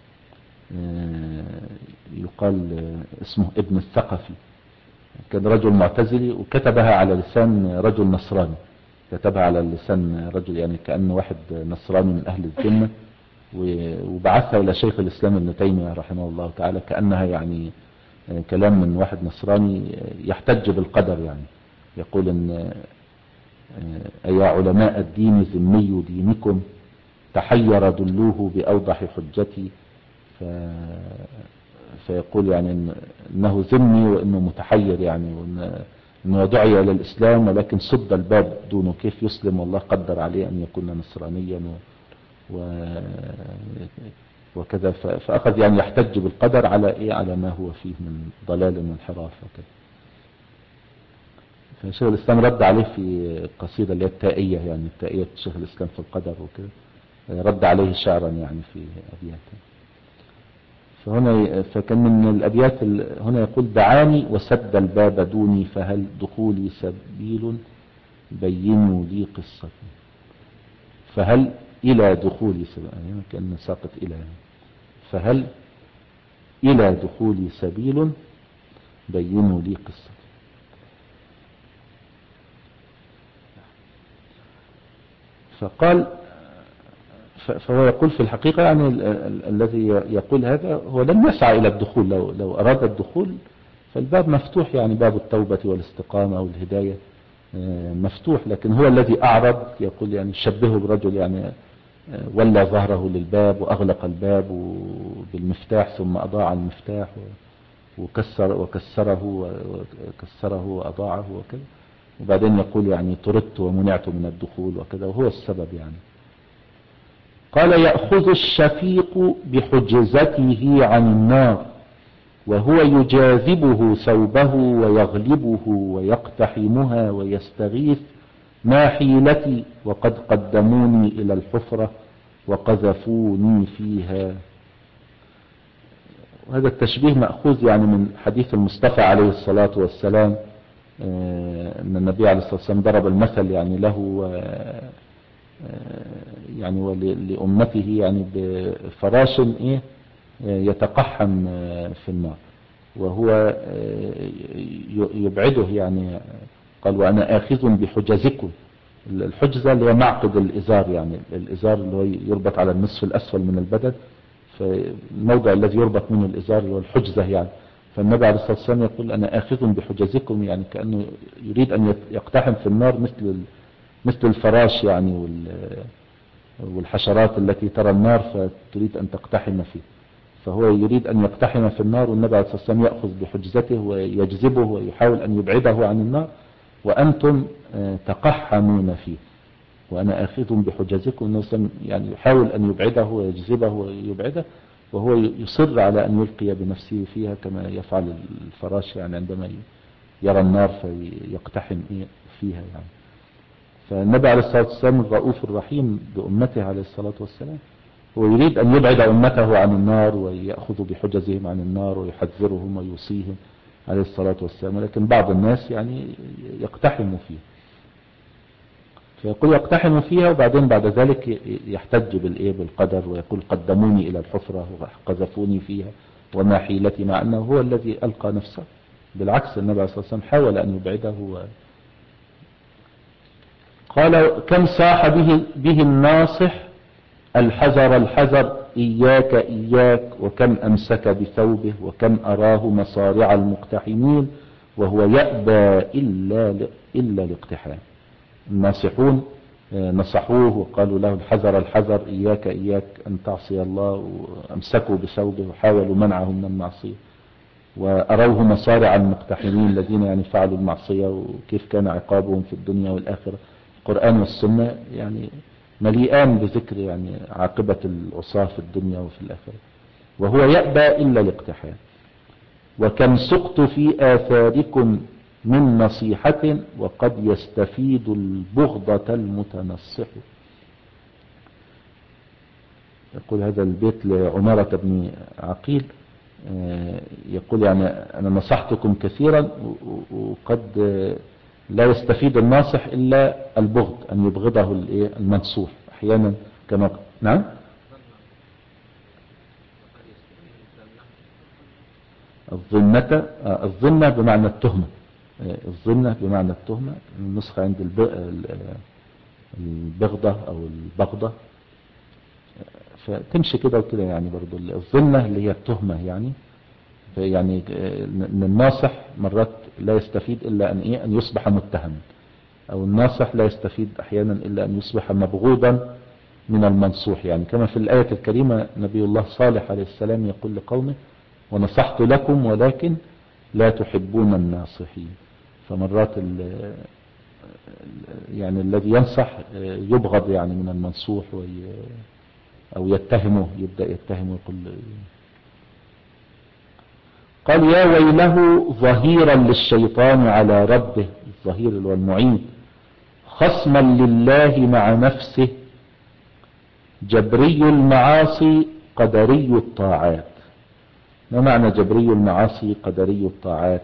يقال اسمه ابن الثقفي، كان رجل معتزلي وكتبها على لسان رجل نصراني، كتبها على لسان رجل يعني كأنه واحد نصراني من أهل الذمة، وبعثها إلى شيخ الإسلام ابن تيمية رحمه الله تعالى كأنها يعني كلام من واحد نصراني يحتج بالقدر، يعني يقول إن أي علماء الدين ذمي دينكم تحير دلوه بأوضح حجتي. ف... فيقول يعني إنه ذمي وإنه متحير، يعني وإنه دعي إلى الإسلام ولكن صد الباب دونه، كيف يسلم والله قدر عليه أن يكون نصرانيا و... وكذا. ف... فأخذ يعني يحتج بالقدر على إيه على ما هو فيه من ضلال وانحراف وكذا. فشيخ الإسلام رد عليه في القصيدة اللي هي التائية، يعني التائية شيخ الإسلام في القدر وكذا، رد عليه شعرا يعني في أبياته. فهنا فكان من الأبيات هنا يقول دعاني وسد الباب دوني فهل دخولي سبيل بينوا لي قصتي. فهل إلى دخولي سبيل، يعني كأن ساقط إلى، فهل إلى دخولي سبيل بينوا لي قصتي. فقال فهو يقول في الحقيقة يعني ال ال الذي يقول هذا هو لم يسعى إلى الدخول، لو, لو أراد الدخول فالباب مفتوح، يعني باب التوبة والاستقامة والهداية مفتوح، لكن هو الذي أعرض. يقول يعني شبهه برجل يعني ولى ظهره للباب وأغلق الباب بالمفتاح ثم أضاع المفتاح وكسر وكسره وكسره وأضاعه وكذا، وبعدين يقول يعني طردت ومنعت من الدخول وكذا، وهو السبب يعني. قال يأخذ الشفيق بحجزته عن النار وهو يجاذبه ثوبه ويغلبه ويقتحمها ويستغيث: ما حيلتي وقد قدموني إلى الحفرة وقذفوني فيها. وهذا التشبيه مأخوذ يعني من حديث المصطفى عليه الصلاة والسلام، أن النبي عليه الصلاة والسلام ضرب المثل يعني له يعني ولأمته يعني بفراش إيه يتقحم في النار، وهو يبعده يعني. قال: وأنا آخذ بحجزكم. الحجزة اللي هي معقد الإزار، يعني الإزار اللي هو يربط على النصف الأسفل من البدن، فالموضع الذي يربط منه الإزار اللي هو الحجزة يعني. فالنبي عليه الصلاة والسلام يقول: أنا آخذ بحجزكم، يعني كأنه يريد أن يقتحم في النار مثل مثل الفراش يعني والحشرات التي ترى النار فتريد أن تقتحم فيه. فهو يريد أن يقتحم في النار، والنبي عليه الصلاة والسلام يأخذ بحجزته ويجذبه ويحاول أن يبعده عن النار، وأنتم تقحمون فيه. وأنا آخذ بحجزكم، يعني يحاول أن يبعده ويجذبه ويبعده، وهو يصر على أن يلقي بنفسه فيها كما يفعل الفراش يعني عندما يرى النار فيقتحم فيها يعني. فالنبي عليه الصلاة والسلام الرؤوف الرحيم بأمته عليه الصلاة والسلام، هو يريد أن يبعد أمته عن النار ويأخذ بحجزهم عن النار ويحذرهم ويوصيهم عليه الصلاة والسلام، لكن بعض الناس يعني يقتحم فيه. فيقول يقتحم فيها، وبعدين بعد ذلك يحتج بالإيه بالقدر ويقول: قدموني إلى الحفرة وقذفوني فيها وما حيلتي، مع أنه هو الذي ألقى نفسه. بالعكس النبي عليه الصلاة والسلام حاول أن يبعده. و... قال: كم صاح به, به الناصح الحذر الحذر إياك إياك، وكم أمسك بثوبه، وكم أراه مصارع المقتحمين وهو يأبى إلا, إلا الاقتحام. الناصحون نصحوه وقالوا له: الحذر الحذر إياك إياك أن تعصي الله، وأمسكوا بثوبه وحاولوا منعه من المعصية، وأروه مصارع المقتحمين الذين يعني فعلوا المعصية وكيف كان عقابهم في الدنيا والآخرة. القرآن والسنة يعني مليئان بذكر يعني عاقبة العصاة في الدنيا وفي الآخرة. وهو يأبى إلا الاقتحام. وكم سقت في آثاركم من نصيحة وقد يستفيد البغضة المتنصح. يقول هذا البيت لعمارة بن عقيل، يقول يعني أنا نصحتكم كثيرا وقد لا يستفيد الناصح إلا البغض، أن يبغضه المنصوح أحيانا كما نعم. الظنة الظنة بمعنى التهمة، الظنة بمعنى التهمة. النسخة عند البغضة أو البغضة، فتمشي كده وكده يعني. برضو الظنة اللي هي التهمة يعني. يعني ان الناصح مرات لا يستفيد إلا أن, إيه أن يصبح متهم، أو الناصح لا يستفيد أحيانا إلا أن يصبح مبغوضا من المنصوح يعني. كما في الآية الكريمة نبي الله صالح عليه السلام يقول لقومه: ونصحت لكم ولكن لا تحبون الناصحين. فمرات ال يعني الذي ينصح يبغض يعني من المنصوح أو يتهمه، يبدأ يتهمه يقول. قال: يا ويله ظهيرا للشيطان على ربه، الظهير والمعين، خصما لله مع نفسه، جبري المعاصي قدري الطاعات. ما معنى جبري المعاصي قدري الطاعات؟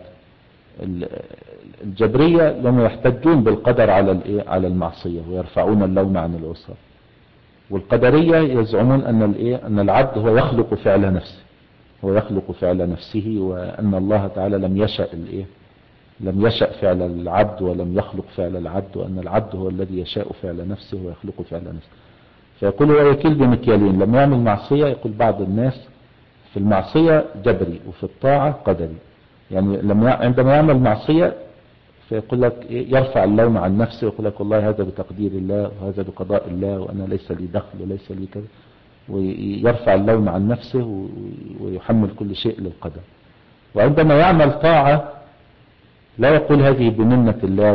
الجبرية لما يحتجون بالقدر على على المعصية ويرفعون اللوم عن العصاة، والقدرية يزعمون أن الايه أن العبد هو يخلق فعل نفسه، هو يخلق فعل نفسه، وأن الله تعالى لم يشأ الايه لم يشأ فعل العبد ولم يخلق فعل العبد، وأن العبد هو الذي يشاء فعل نفسه ويخلق فعل نفسه. فيقول هو يكيل بمكيالين، لما يعمل معصية يقول بعض الناس في المعصية جبري وفي الطاعة قدري. يعني لما عندما يعمل معصية فيقول لك يرفع اللوم عن نفسه ويقول لك والله هذا بتقدير الله وهذا بقضاء الله وأنا ليس لي دخل وليس لي كذا، ويرفع اللوم عن نفسه ويحمل كل شيء للقدر. وعندما يعمل طاعة لا يقول هذه بمنة الله،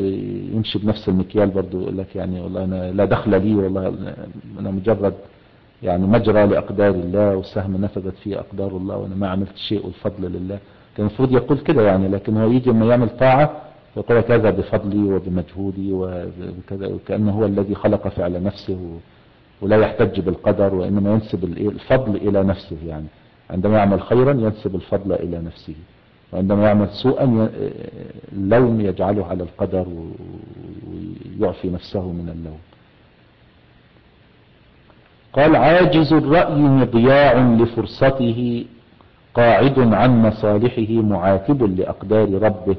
ويمشي بنفس المكيال برضو، يقول لك يعني والله أنا لا دخل لي، والله أنا مجرد يعني مجرى لأقدار الله، والسهم نفذت فيه أقدار الله، وأنا ما عملت شيء والفضل لله. كان المفروض يقول كده يعني، لكن هو يجي لما يعمل طاعة يقول كذا بفضلي وبمجهودي وكذا، وكأنه هو الذي خلق فعل نفسه ولا يحتج بالقدر، وإنما ينسب الفضل إلى نفسه. يعني عندما يعمل خيرا ينسب الفضل إلى نفسه، وعندما يعمل سوءا اللوم يجعله على القدر ويعفي نفسه من اللوم. قال عاجز الرأي مضياع لفرصته، قاعد عن مصالحه معاتب لأقدار ربه،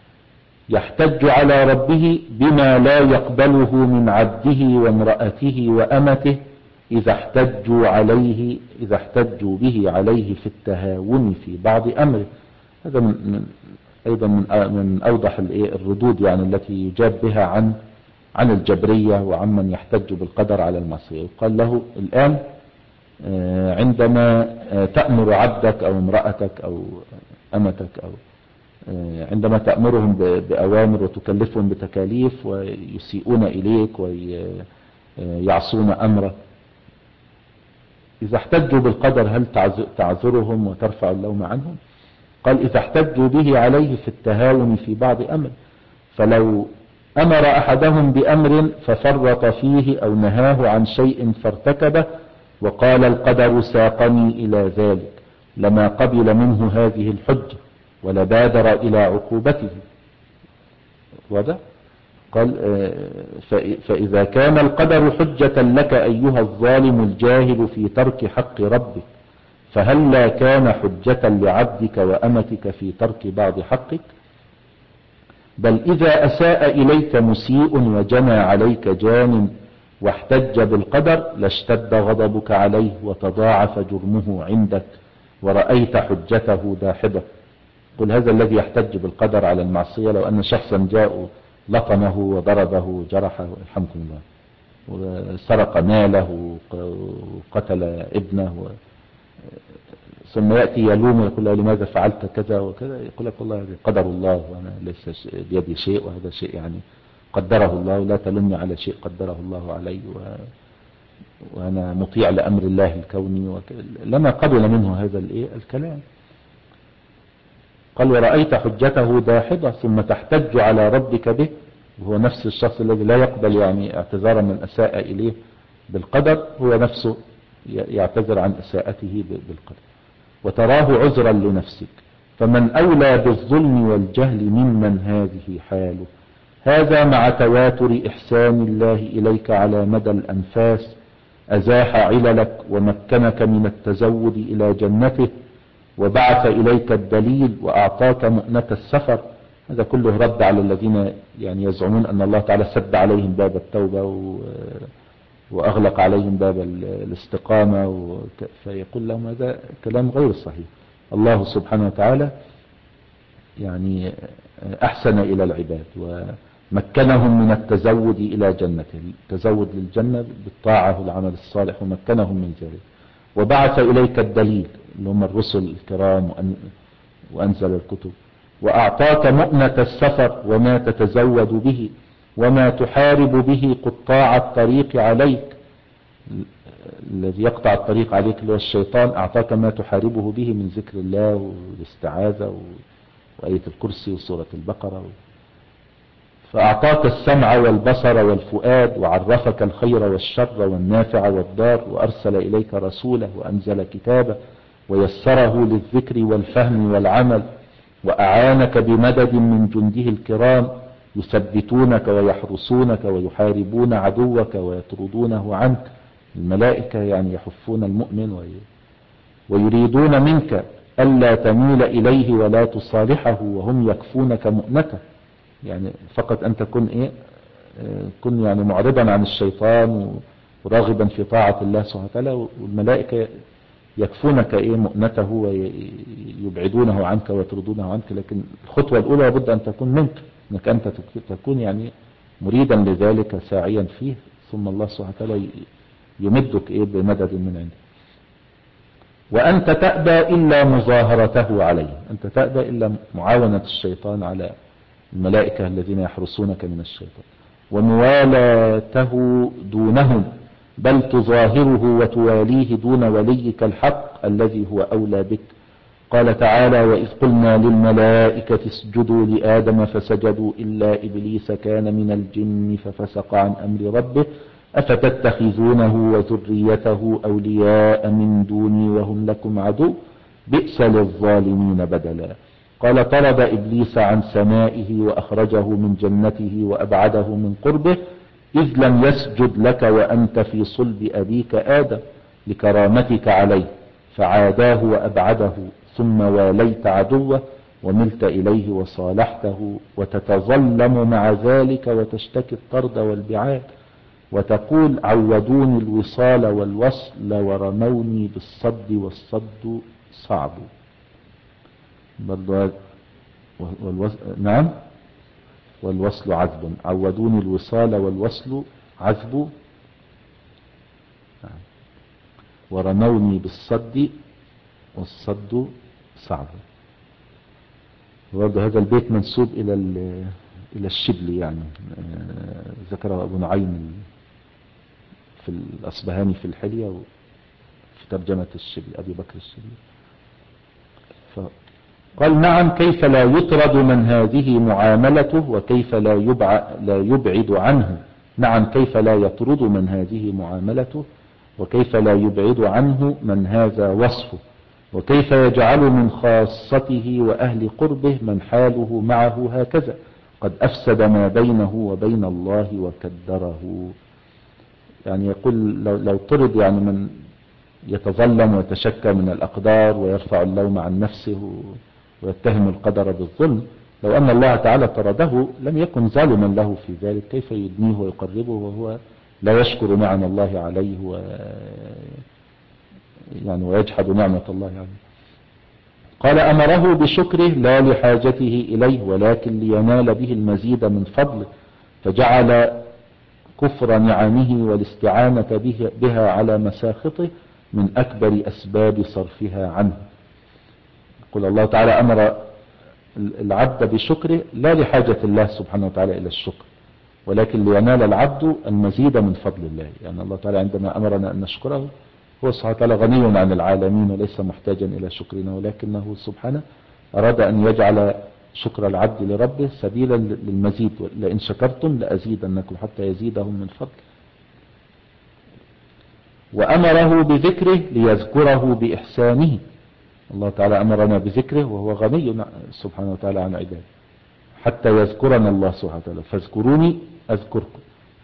يحتج على ربه بما لا يقبله من عبده وامرأته وأمته إذا احتجوا عليه إذا احتجوا به عليه في التهاون في بعض أمره. هذا من من أيضا من من أوضح الردود يعني التي يجاب بها عن عن الجبرية وعمن يحتج بالقدر على المعصية. قال له الآن عندما تأمر عبدك أو امرأتك أو أمتك أو عندما تأمرهم بأوامر وتكلفهم بتكاليف ويسيئون إليك ويعصون أمرك، إذا احتجوا بالقدر هل تعذرهم وترفع اللوم عنهم؟ قال إذا احتجوا به عليه في التهاون في بعض أمر، فلو أمر أحدهم بأمر ففرط فيه أو نهاه عن شيء فارتكبه وقال القدر ساقني إلى ذلك، لما قبل منه هذه الحجة ولا بادر إلى عقوبته. وده قال فإذا كان القدر حجة لك أيها الظالم الجاهل في ترك حق ربك، فهل لا كان حجة لعبدك وأمتك في ترك بعض حقك؟ بل إذا أساء إليك مسيء وجنى عليك جان واحتج بالقدر لاشتد غضبك عليه وتضاعف جرمه عندك ورأيت حجته داحضة. قل هذا الذي يحتج بالقدر على المعصية لو أن شخصا جاء لطمه وضربه وجرحه يرحمكم الله وسرق ماله وقتل ابنه ثم يأتي يلوم ويقول له لماذا فعلت كذا وكذا، يقول لك والله هذا قدر الله وأنا ليس بيدي شيء وهذا شيء يعني قدره الله، ولا تلمني على شيء قدره الله علي و... وأنا مطيع لأمر الله الكوني وك... لما قبل منه هذا الكلام. قال ورأيت حجته داحضة ثم تحتج على ربك به، وهو نفس الشخص الذي لا يقبل يعني اعتذارا من أساء إليه بالقدر، هو نفسه يعتذر عن إساءته بالقدر وتراه عذرا لنفسك. فمن أولى بالظلم والجهل ممن هذه حاله؟ هذا مع تواتر إحسان الله إليك على مدى الأنفاس، أزاح عللك ومكنك من التزود إلى جنته وبعث إليك الدليل وأعطاك مؤنة السفر. هذا كله رد على الذين يعني يزعمون أن الله تعالى سد عليهم باب التوبة و... وأغلق عليهم باب الاستقامة و... فيقول لهم هذا كلام غير صحيح. الله سبحانه وتعالى يعني أحسن إلى العباد ومكنهم من التزود إلى جنته، التزود للجنة بالطاعة والعمل الصالح، ومكنهم من ذلك. وبعث إليك الدليل اللي هم الرسل الكرام وأنزل الكتب، وأعطاك مؤنة السفر وما تتزود به وما تحارب به قطاع الطريق عليك. الذي يقطع الطريق عليك اللي هو الشيطان، أعطاك ما تحاربه به من ذكر الله والاستعاذة وآية الكرسي وسورة البقرة. فأعطاك السمع والبصر والفؤاد وعرفك الخير والشر والنافع والضار، وأرسل إليك رسوله وأنزل كتابه ويسره للذكر والفهم والعمل، وأعانك بمدد من جنده الكرام يثبتونك ويحرسونك ويحاربون عدوك ويطردونه عنك. الملائكة يعني يحفون المؤمن ويريدون منك ألا تميل إليه ولا تصالحه وهم يكفونك مؤنته. يعني فقط أن تكون إيه كن يعني معرضا عن الشيطان وراغبا في طاعة الله سبحانه وتعالى، والملائكة يكفونك إيه مؤنته ويبعدونه عنك ويطردونه عنك. لكن الخطوة الأولى لابد أن تكون منك، أنك أنت تكون يعني مريدا لذلك ساعيا فيه، ثم الله سبحانه وتعالى يمدك إيه بمدد من عنده. وأنت تأبى إلا مظاهرته عليه، أنت تأبى إلا معاونة الشيطان على الملائكة الذين يحرسونك من الشيطان، وموالاته دونهم بل تظاهره وتواليه دون وليك الحق الذي هو أولى بك. قال تعالى: وإذ قلنا للملائكة اسجدوا لآدم فسجدوا إلا إبليس كان من الجن ففسق عن أمر ربه أفتتخذونه وذريته أولياء من دوني وهم لكم عدو بئس للظالمين بدلا. قال: طرد إبليس عن سمائه وأخرجه من جنته وأبعده من قربه إذ لم يسجد لك وأنت في صلب أبيك آدم لكرامتك عليه فعاداه وأبعده ثم واليت عدوه وملت إليه وصالحته وتتظلم مع ذلك وتشتكي الطرد والبعاد وتقول: عودوني الوصال والوصل ورموني بالصد والصد صعب. برضو والوصل نعم والوصل عذب. عودوني الوصال والوصل عذب ورموني بالصد والصد صعب. برضو هذا البيت منسوب إلى إلى الشبلي، يعني ذكره أبو نعيم في الأصبهاني في الحلية وفي ترجمة الشبلي أبي بكر الشبلي. قال: نعم، كيف لا يطرد من هذه معاملته وكيف لا يبع لا يبعد عنه. نعم، كيف لا يطرد من هذه معاملته وكيف لا يبعد عنه من هذا وصفه وكيف يجعل من خاصته وأهل قربه من حاله معه هكذا قد أفسد ما بينه وبين الله وكدره. يعني يقول لو, لو طرد يعني من يتظلم ويتشكى من الأقدار ويرفع اللوم عن نفسه ويتهم القدر بالظلم، لو أن الله تعالى طرده لم يكن ظالما له في ذلك. كيف يدنيه ويقربه وهو لا يشكر نعم الله عليه و يعني ويجحد نعمة الله عليه. قال: أمره بشكره لا لحاجته إليه ولكن لينال به المزيد من فضله فجعل كفر نعمه والاستعانة بها على مساخطه من أكبر أسباب صرفها عنه. يقول الله تعالى: أمر العبد بشكره لا لحاجة الله سبحانه وتعالى إلى الشكر ولكن لينال العبد المزيد من فضل الله. يعني الله تعالى عندما أمرنا أن نشكره هو سبحانه وتعالى غني عن العالمين وليس محتاجا إلى شكرنا، ولكنه سبحانه أراد أن يجعل شكر العبد لربه سبيلا للمزيد. لئن شكرتم لأزيدنكم حتى يزيدهم من فضل. وأمره بذكره ليذكره بإحسانه. الله تعالى أمرنا بذكره وهو غني سبحانه وتعالى عن عباده حتى يذكرنا الله سبحانه وتعالى: فاذكروني أذكركم.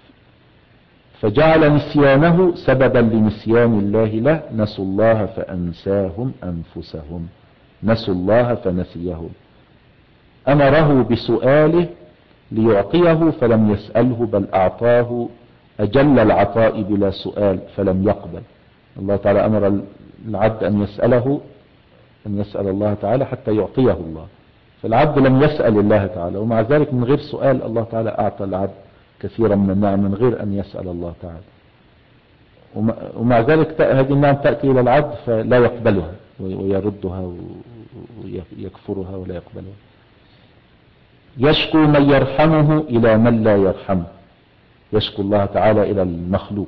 فجعل نسيانه سببا لنسيان الله له. نسوا الله فأنساهم أنفسهم. نسوا الله فنسيهم. أمره بسؤاله ليعطيه فلم يسأله بل أعطاه أجل العطاء بلا سؤال فلم يقبل. الله تعالى أمر العبد أن يسأله أن يسأل الله تعالى حتى يعطيه الله، فالعبد لم يسأل الله تعالى ومع ذلك من غير سؤال الله تعالى أعطى العبد كثيرا من النعم من غير أن يسأل الله تعالى. ومع ذلك هذه النعم تأتي إلى العبد فلا يقبلها ويردها ويكفرها ولا يقبلها. يشكو من يرحمه إلى من لا يرحمه. يشكو الله تعالى إلى المخلوق.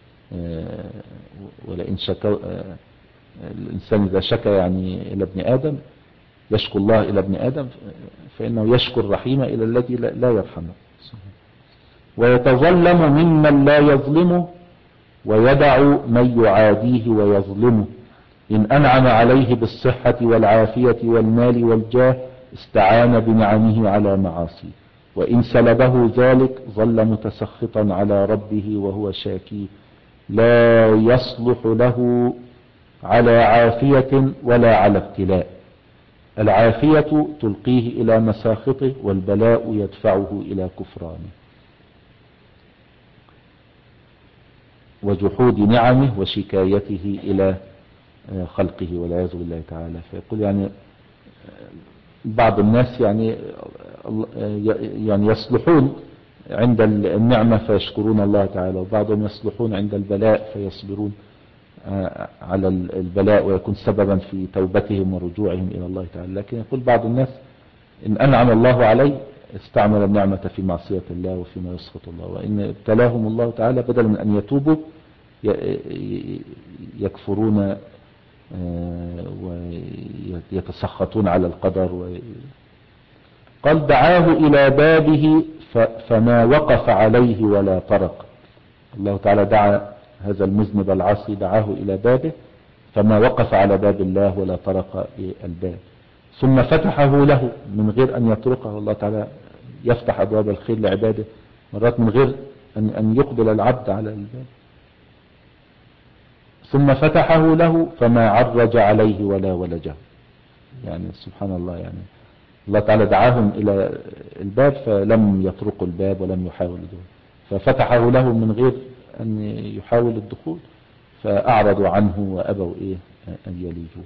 ولئن شكو الإنسان إذا شكى يعني إلى ابن آدم يشكو الله إلى ابن آدم فإنه يشكو الرحيم إلى الذي لا يرحمه. ويتظلم ممن لا يظلمه ويدع من يعاديه ويظلمه. إن أنعم عليه بالصحة والعافية والمال والجاه استعان بنعمه على معاصيه، وإن سلبه ذلك ظل متسخطا على ربه وهو شاكيه. لا يصلح له على عافية ولا على ابتلاء. العافية تلقيه إلى مساخطه والبلاء يدفعه إلى كفرانه وجحود نعمه وشكايته إلى خلقه والعياذ بالله تعالى. فيقول يعني بعض الناس يعني يعني يصلحون عند النعمة فيشكرون الله تعالى، وبعضهم يصلحون عند البلاء فيصبرون على البلاء ويكون سببا في توبتهم ورجوعهم إلى الله تعالى. لكن يقول بعض الناس إن أنعم الله عليه استعمل النعمة في معصية الله وفيما يسخط الله، وإن ابتلاهم الله تعالى بدل من أن يتوبوا ويكفرون ويتسخطون على القدر. قال دعاه إلى بابه فما وقف عليه ولا طرق. الله تعالى دعا هذا المذنب العاصي، دعاه إلى بابه فما وقف على باب الله ولا طرق الباب، ثم فتحه له من غير أن يطرقه. الله تعالى يفتح أبواب الخير لعباده مرات من غير أن يقبل العبد على الباب. ثم فتحه له فما عرج عليه ولا ولجه. يعني سبحان الله، يعني الله تعالى دعاهم إلى الباب فلم يطرقوا الباب ولم يحاولوا الدخول، ففتحه له من غير أن يحاول الدخول، فأعرضوا عنه وأبوا إيه أن يليجوا.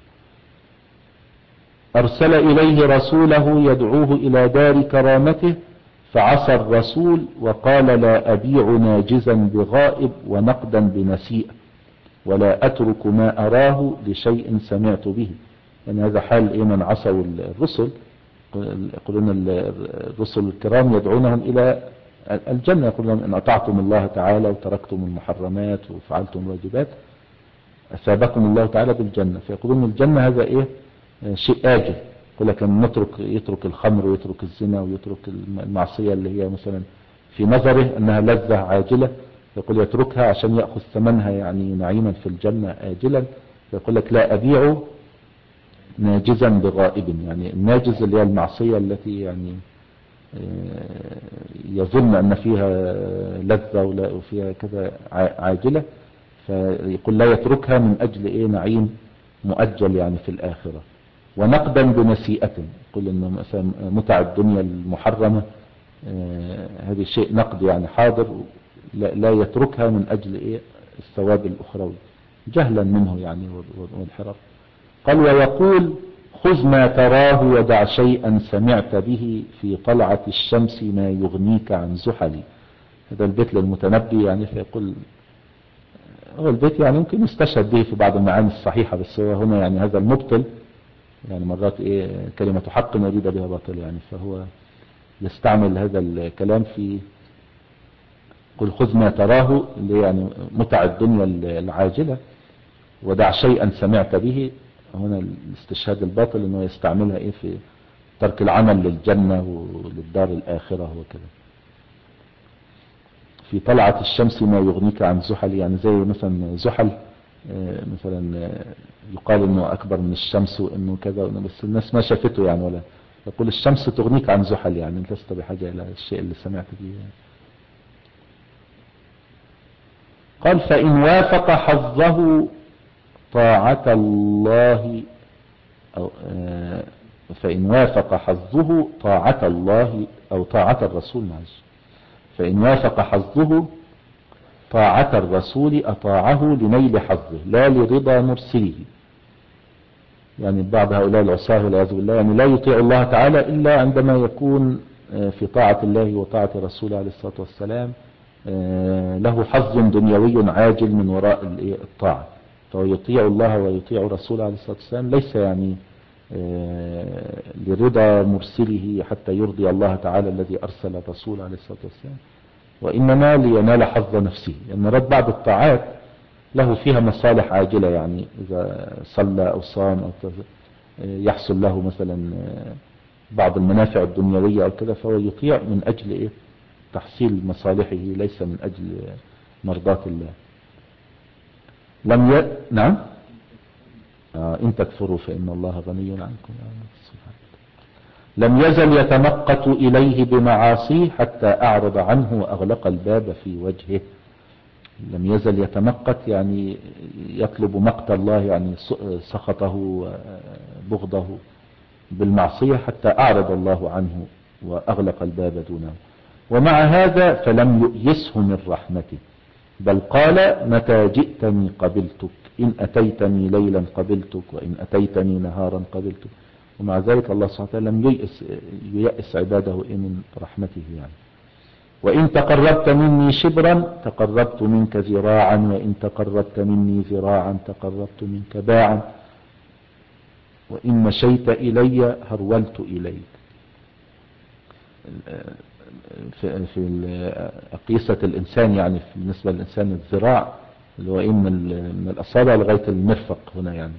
أرسل إليه رسوله يدعوه إلى دار كرامته فعصى الرسول وقال لا أبيع ناجزا بغائب ونقدا بنسيء ولا أترك ما أراه لشيء سمعت به. يعني هذا حال إيه من عصوا الرسل. يقولون الرسل الكرام يدعونهم إلى الجنة، يقولون إن أطعتم الله تعالى وتركتم المحرمات وفعلتم الواجبات أثابكم الله تعالى بالجنة. فيقولون الجنة هذا إيه شيء آجل. يقول لك أن نترك يترك الخمر ويترك الزنا ويترك المعصية اللي هي مثلا في نظره أنها لذة عاجلة، يقول يتركها عشان يأخذ ثمنها يعني نعيما في الجنة آجلا. يقول لك لا أبيع ناجزا بغائب. يعني الناجز اللي هي المعصية التي يعني يظن أن فيها لذة وفيها كذا عاجلة، فيقول لا يتركها من أجل إيه نعيم مؤجل يعني في الآخرة. ونقدا بنسيئة، يقول إنه مثلا متع الدنيا المحرمة هذه شيء نقد يعني حاضر، لا يتركها من أجل إيه الثواب الأخروي جهلا منه يعني والحرف. قال ويقول خذ ما تراه ودع شيئا سمعت به في طلعة الشمس ما يغنيك عن زحلي. هذا البيت للمتنبي يعني. فيقول هو البيت يعني يمكن يستشهد به في بعض المعاني الصحيحة، بس هو هنا يعني هذا المبطل يعني مرات ايه كلمة حق يريد بها باطل يعني، فهو يستعمل هذا الكلام في قل خذ ما تراه اللي يعني متع الدنيا العاجلة ودع شيئا سمعت به. هنا الاستشهاد الباطل انه يستعملها ايه في ترك العمل للجنة وللدار الآخرة وكذا. في طلعة الشمس ما يغنيك عن زحل، يعني زي مثلا زحل مثلا يقال انه اكبر من الشمس وانه كذا، بس الناس ما شافته يعني، ولا يقول الشمس تغنيك عن زحل يعني لست بحاجة الى الشيء اللي سمعت به يعني. قال فإن وافق حظه طاعة الله أو فإن وافق حظه طاعة الله أو طاعة الرسول معلش فإن وافق حظه طاعة الرسول أطاعه لنيل حظه لا لرضا مرسله. يعني بعض هؤلاء العصاه والعياذ بالله يعني لا يطيع الله تعالى إلا عندما يكون في طاعة الله وطاعة رسوله عليه الصلاة والسلام له حظ دنيوي عاجل من وراء الطاعة، فهو يطيع الله ويطيع رسوله عليه الصلاة والسلام ليس يعني لرضا مرسله حتى يرضي الله تعالى الذي أرسل الرسول عليه الصلاة والسلام، وإنما لينال حظ نفسه. يعني رد بعض الطاعات له فيها مصالح عاجلة، يعني إذا صلى أو صام أو يحصل له مثلا بعض المنافع الدنيوية أو كذا، فهو يطيع من أجل إيه تحصيل مصالحه ليس من أجل مرضاة الله. لم ي... نعم آه إن تكفروا فإن الله غني عنكم. لم يزل يتمقت إليه بمعاصيه حتى أعرض عنه وأغلق الباب في وجهه. لم يزل يتمقت يعني يطلب مقت الله يعني سخطه وبغضه بالمعصية حتى أعرض الله عنه وأغلق الباب دونه. ومع هذا فلم يؤيسه من رحمته، بل قال متى جئتني قبلتك إن أتيتني ليلا قبلتك وإن أتيتني نهارا قبلتك. ومع ذلك الله سبحانه وتعالى لم ييأس, ييأس عباده من رحمته يعني. وإن تقربت مني شبرا تقربت منك ذراعا وإن تقربت مني ذراعا تقربت منك باعا وإن مشيت إلي هرولت إليك. في, في قيسة الإنسان يعني بالنسبة للإنسان الذراع اللي هو ايه من, من الأصابع لغاية المرفق هنا يعني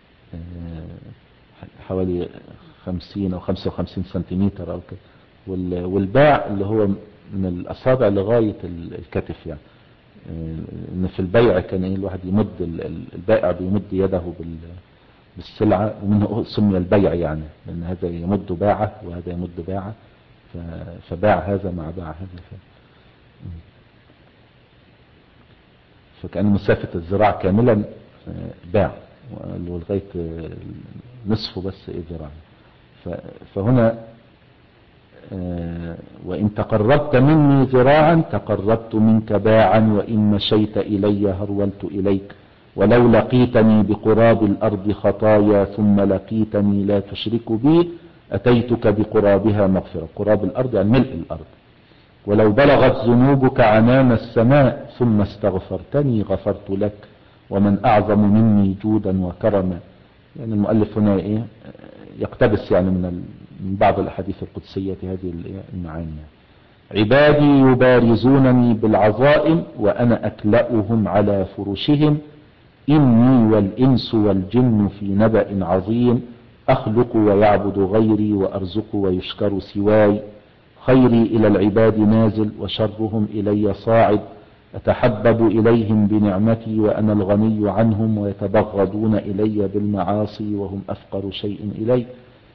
حوالي خمسين أو خمسة وخمسين سنتيمتر أو كده. والباع اللي هو من الأصابع لغاية الكتف يعني. إن في البيع كان إيه الواحد يمد البائع بيمد يده بالسلعة، ومنه سمي البيع يعني، لأن هذا يمد باعه وهذا يمد باعه، فباع هذا مع باع هذا. فكأن مسافة الذراع كاملا باع، ولغاية نصفه بس إيه ذراع. فهنا وإن تقربت مني ذراعا تقربت منك باعا، وإن مشيت إلي هرولت إليك، ولو لقيتني بقراب الأرض خطايا ثم لقيتني لا تشرك بي أتيتك بقرابها مغفرة. قراب الأرض يعني ملء الأرض. ولو بلغت ذنوبك عنان السماء ثم استغفرتني غفرت لك، ومن أعظم مني جودا وكرما. يعني المؤلف هنا إيه يقتبس يعني من بعض الأحاديث القدسية في هذه المعاني. عبادي يبارزونني بالعظائم وأنا أكلأهم على فرشهم، إني والإنس والجن في نبأ عظيم، أخلق ويعبد غيري وأرزق ويشكر سواي، خيري إلى العباد نازل وشرهم إلي صاعد، أتحبب إليهم بنعمتي وأنا الغني عنهم، ويتبغضون إلي بالمعاصي وهم أفقر شيء إلي.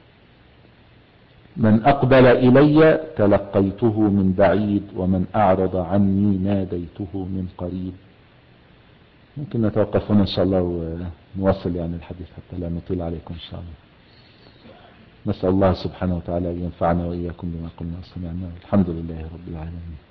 من أقبل إلي تلقيته من بعيد، ومن أعرض عني ناديته من قريب. ممكن نتوقف هنا إن شاء الله ونواصل يعني الحديث حتى لا نطيل عليكم إن شاء الله. نسأل الله سبحانه وتعالى أن ينفعنا وإياكم بما قلنا وسمعنا. الحمد لله رب العالمين.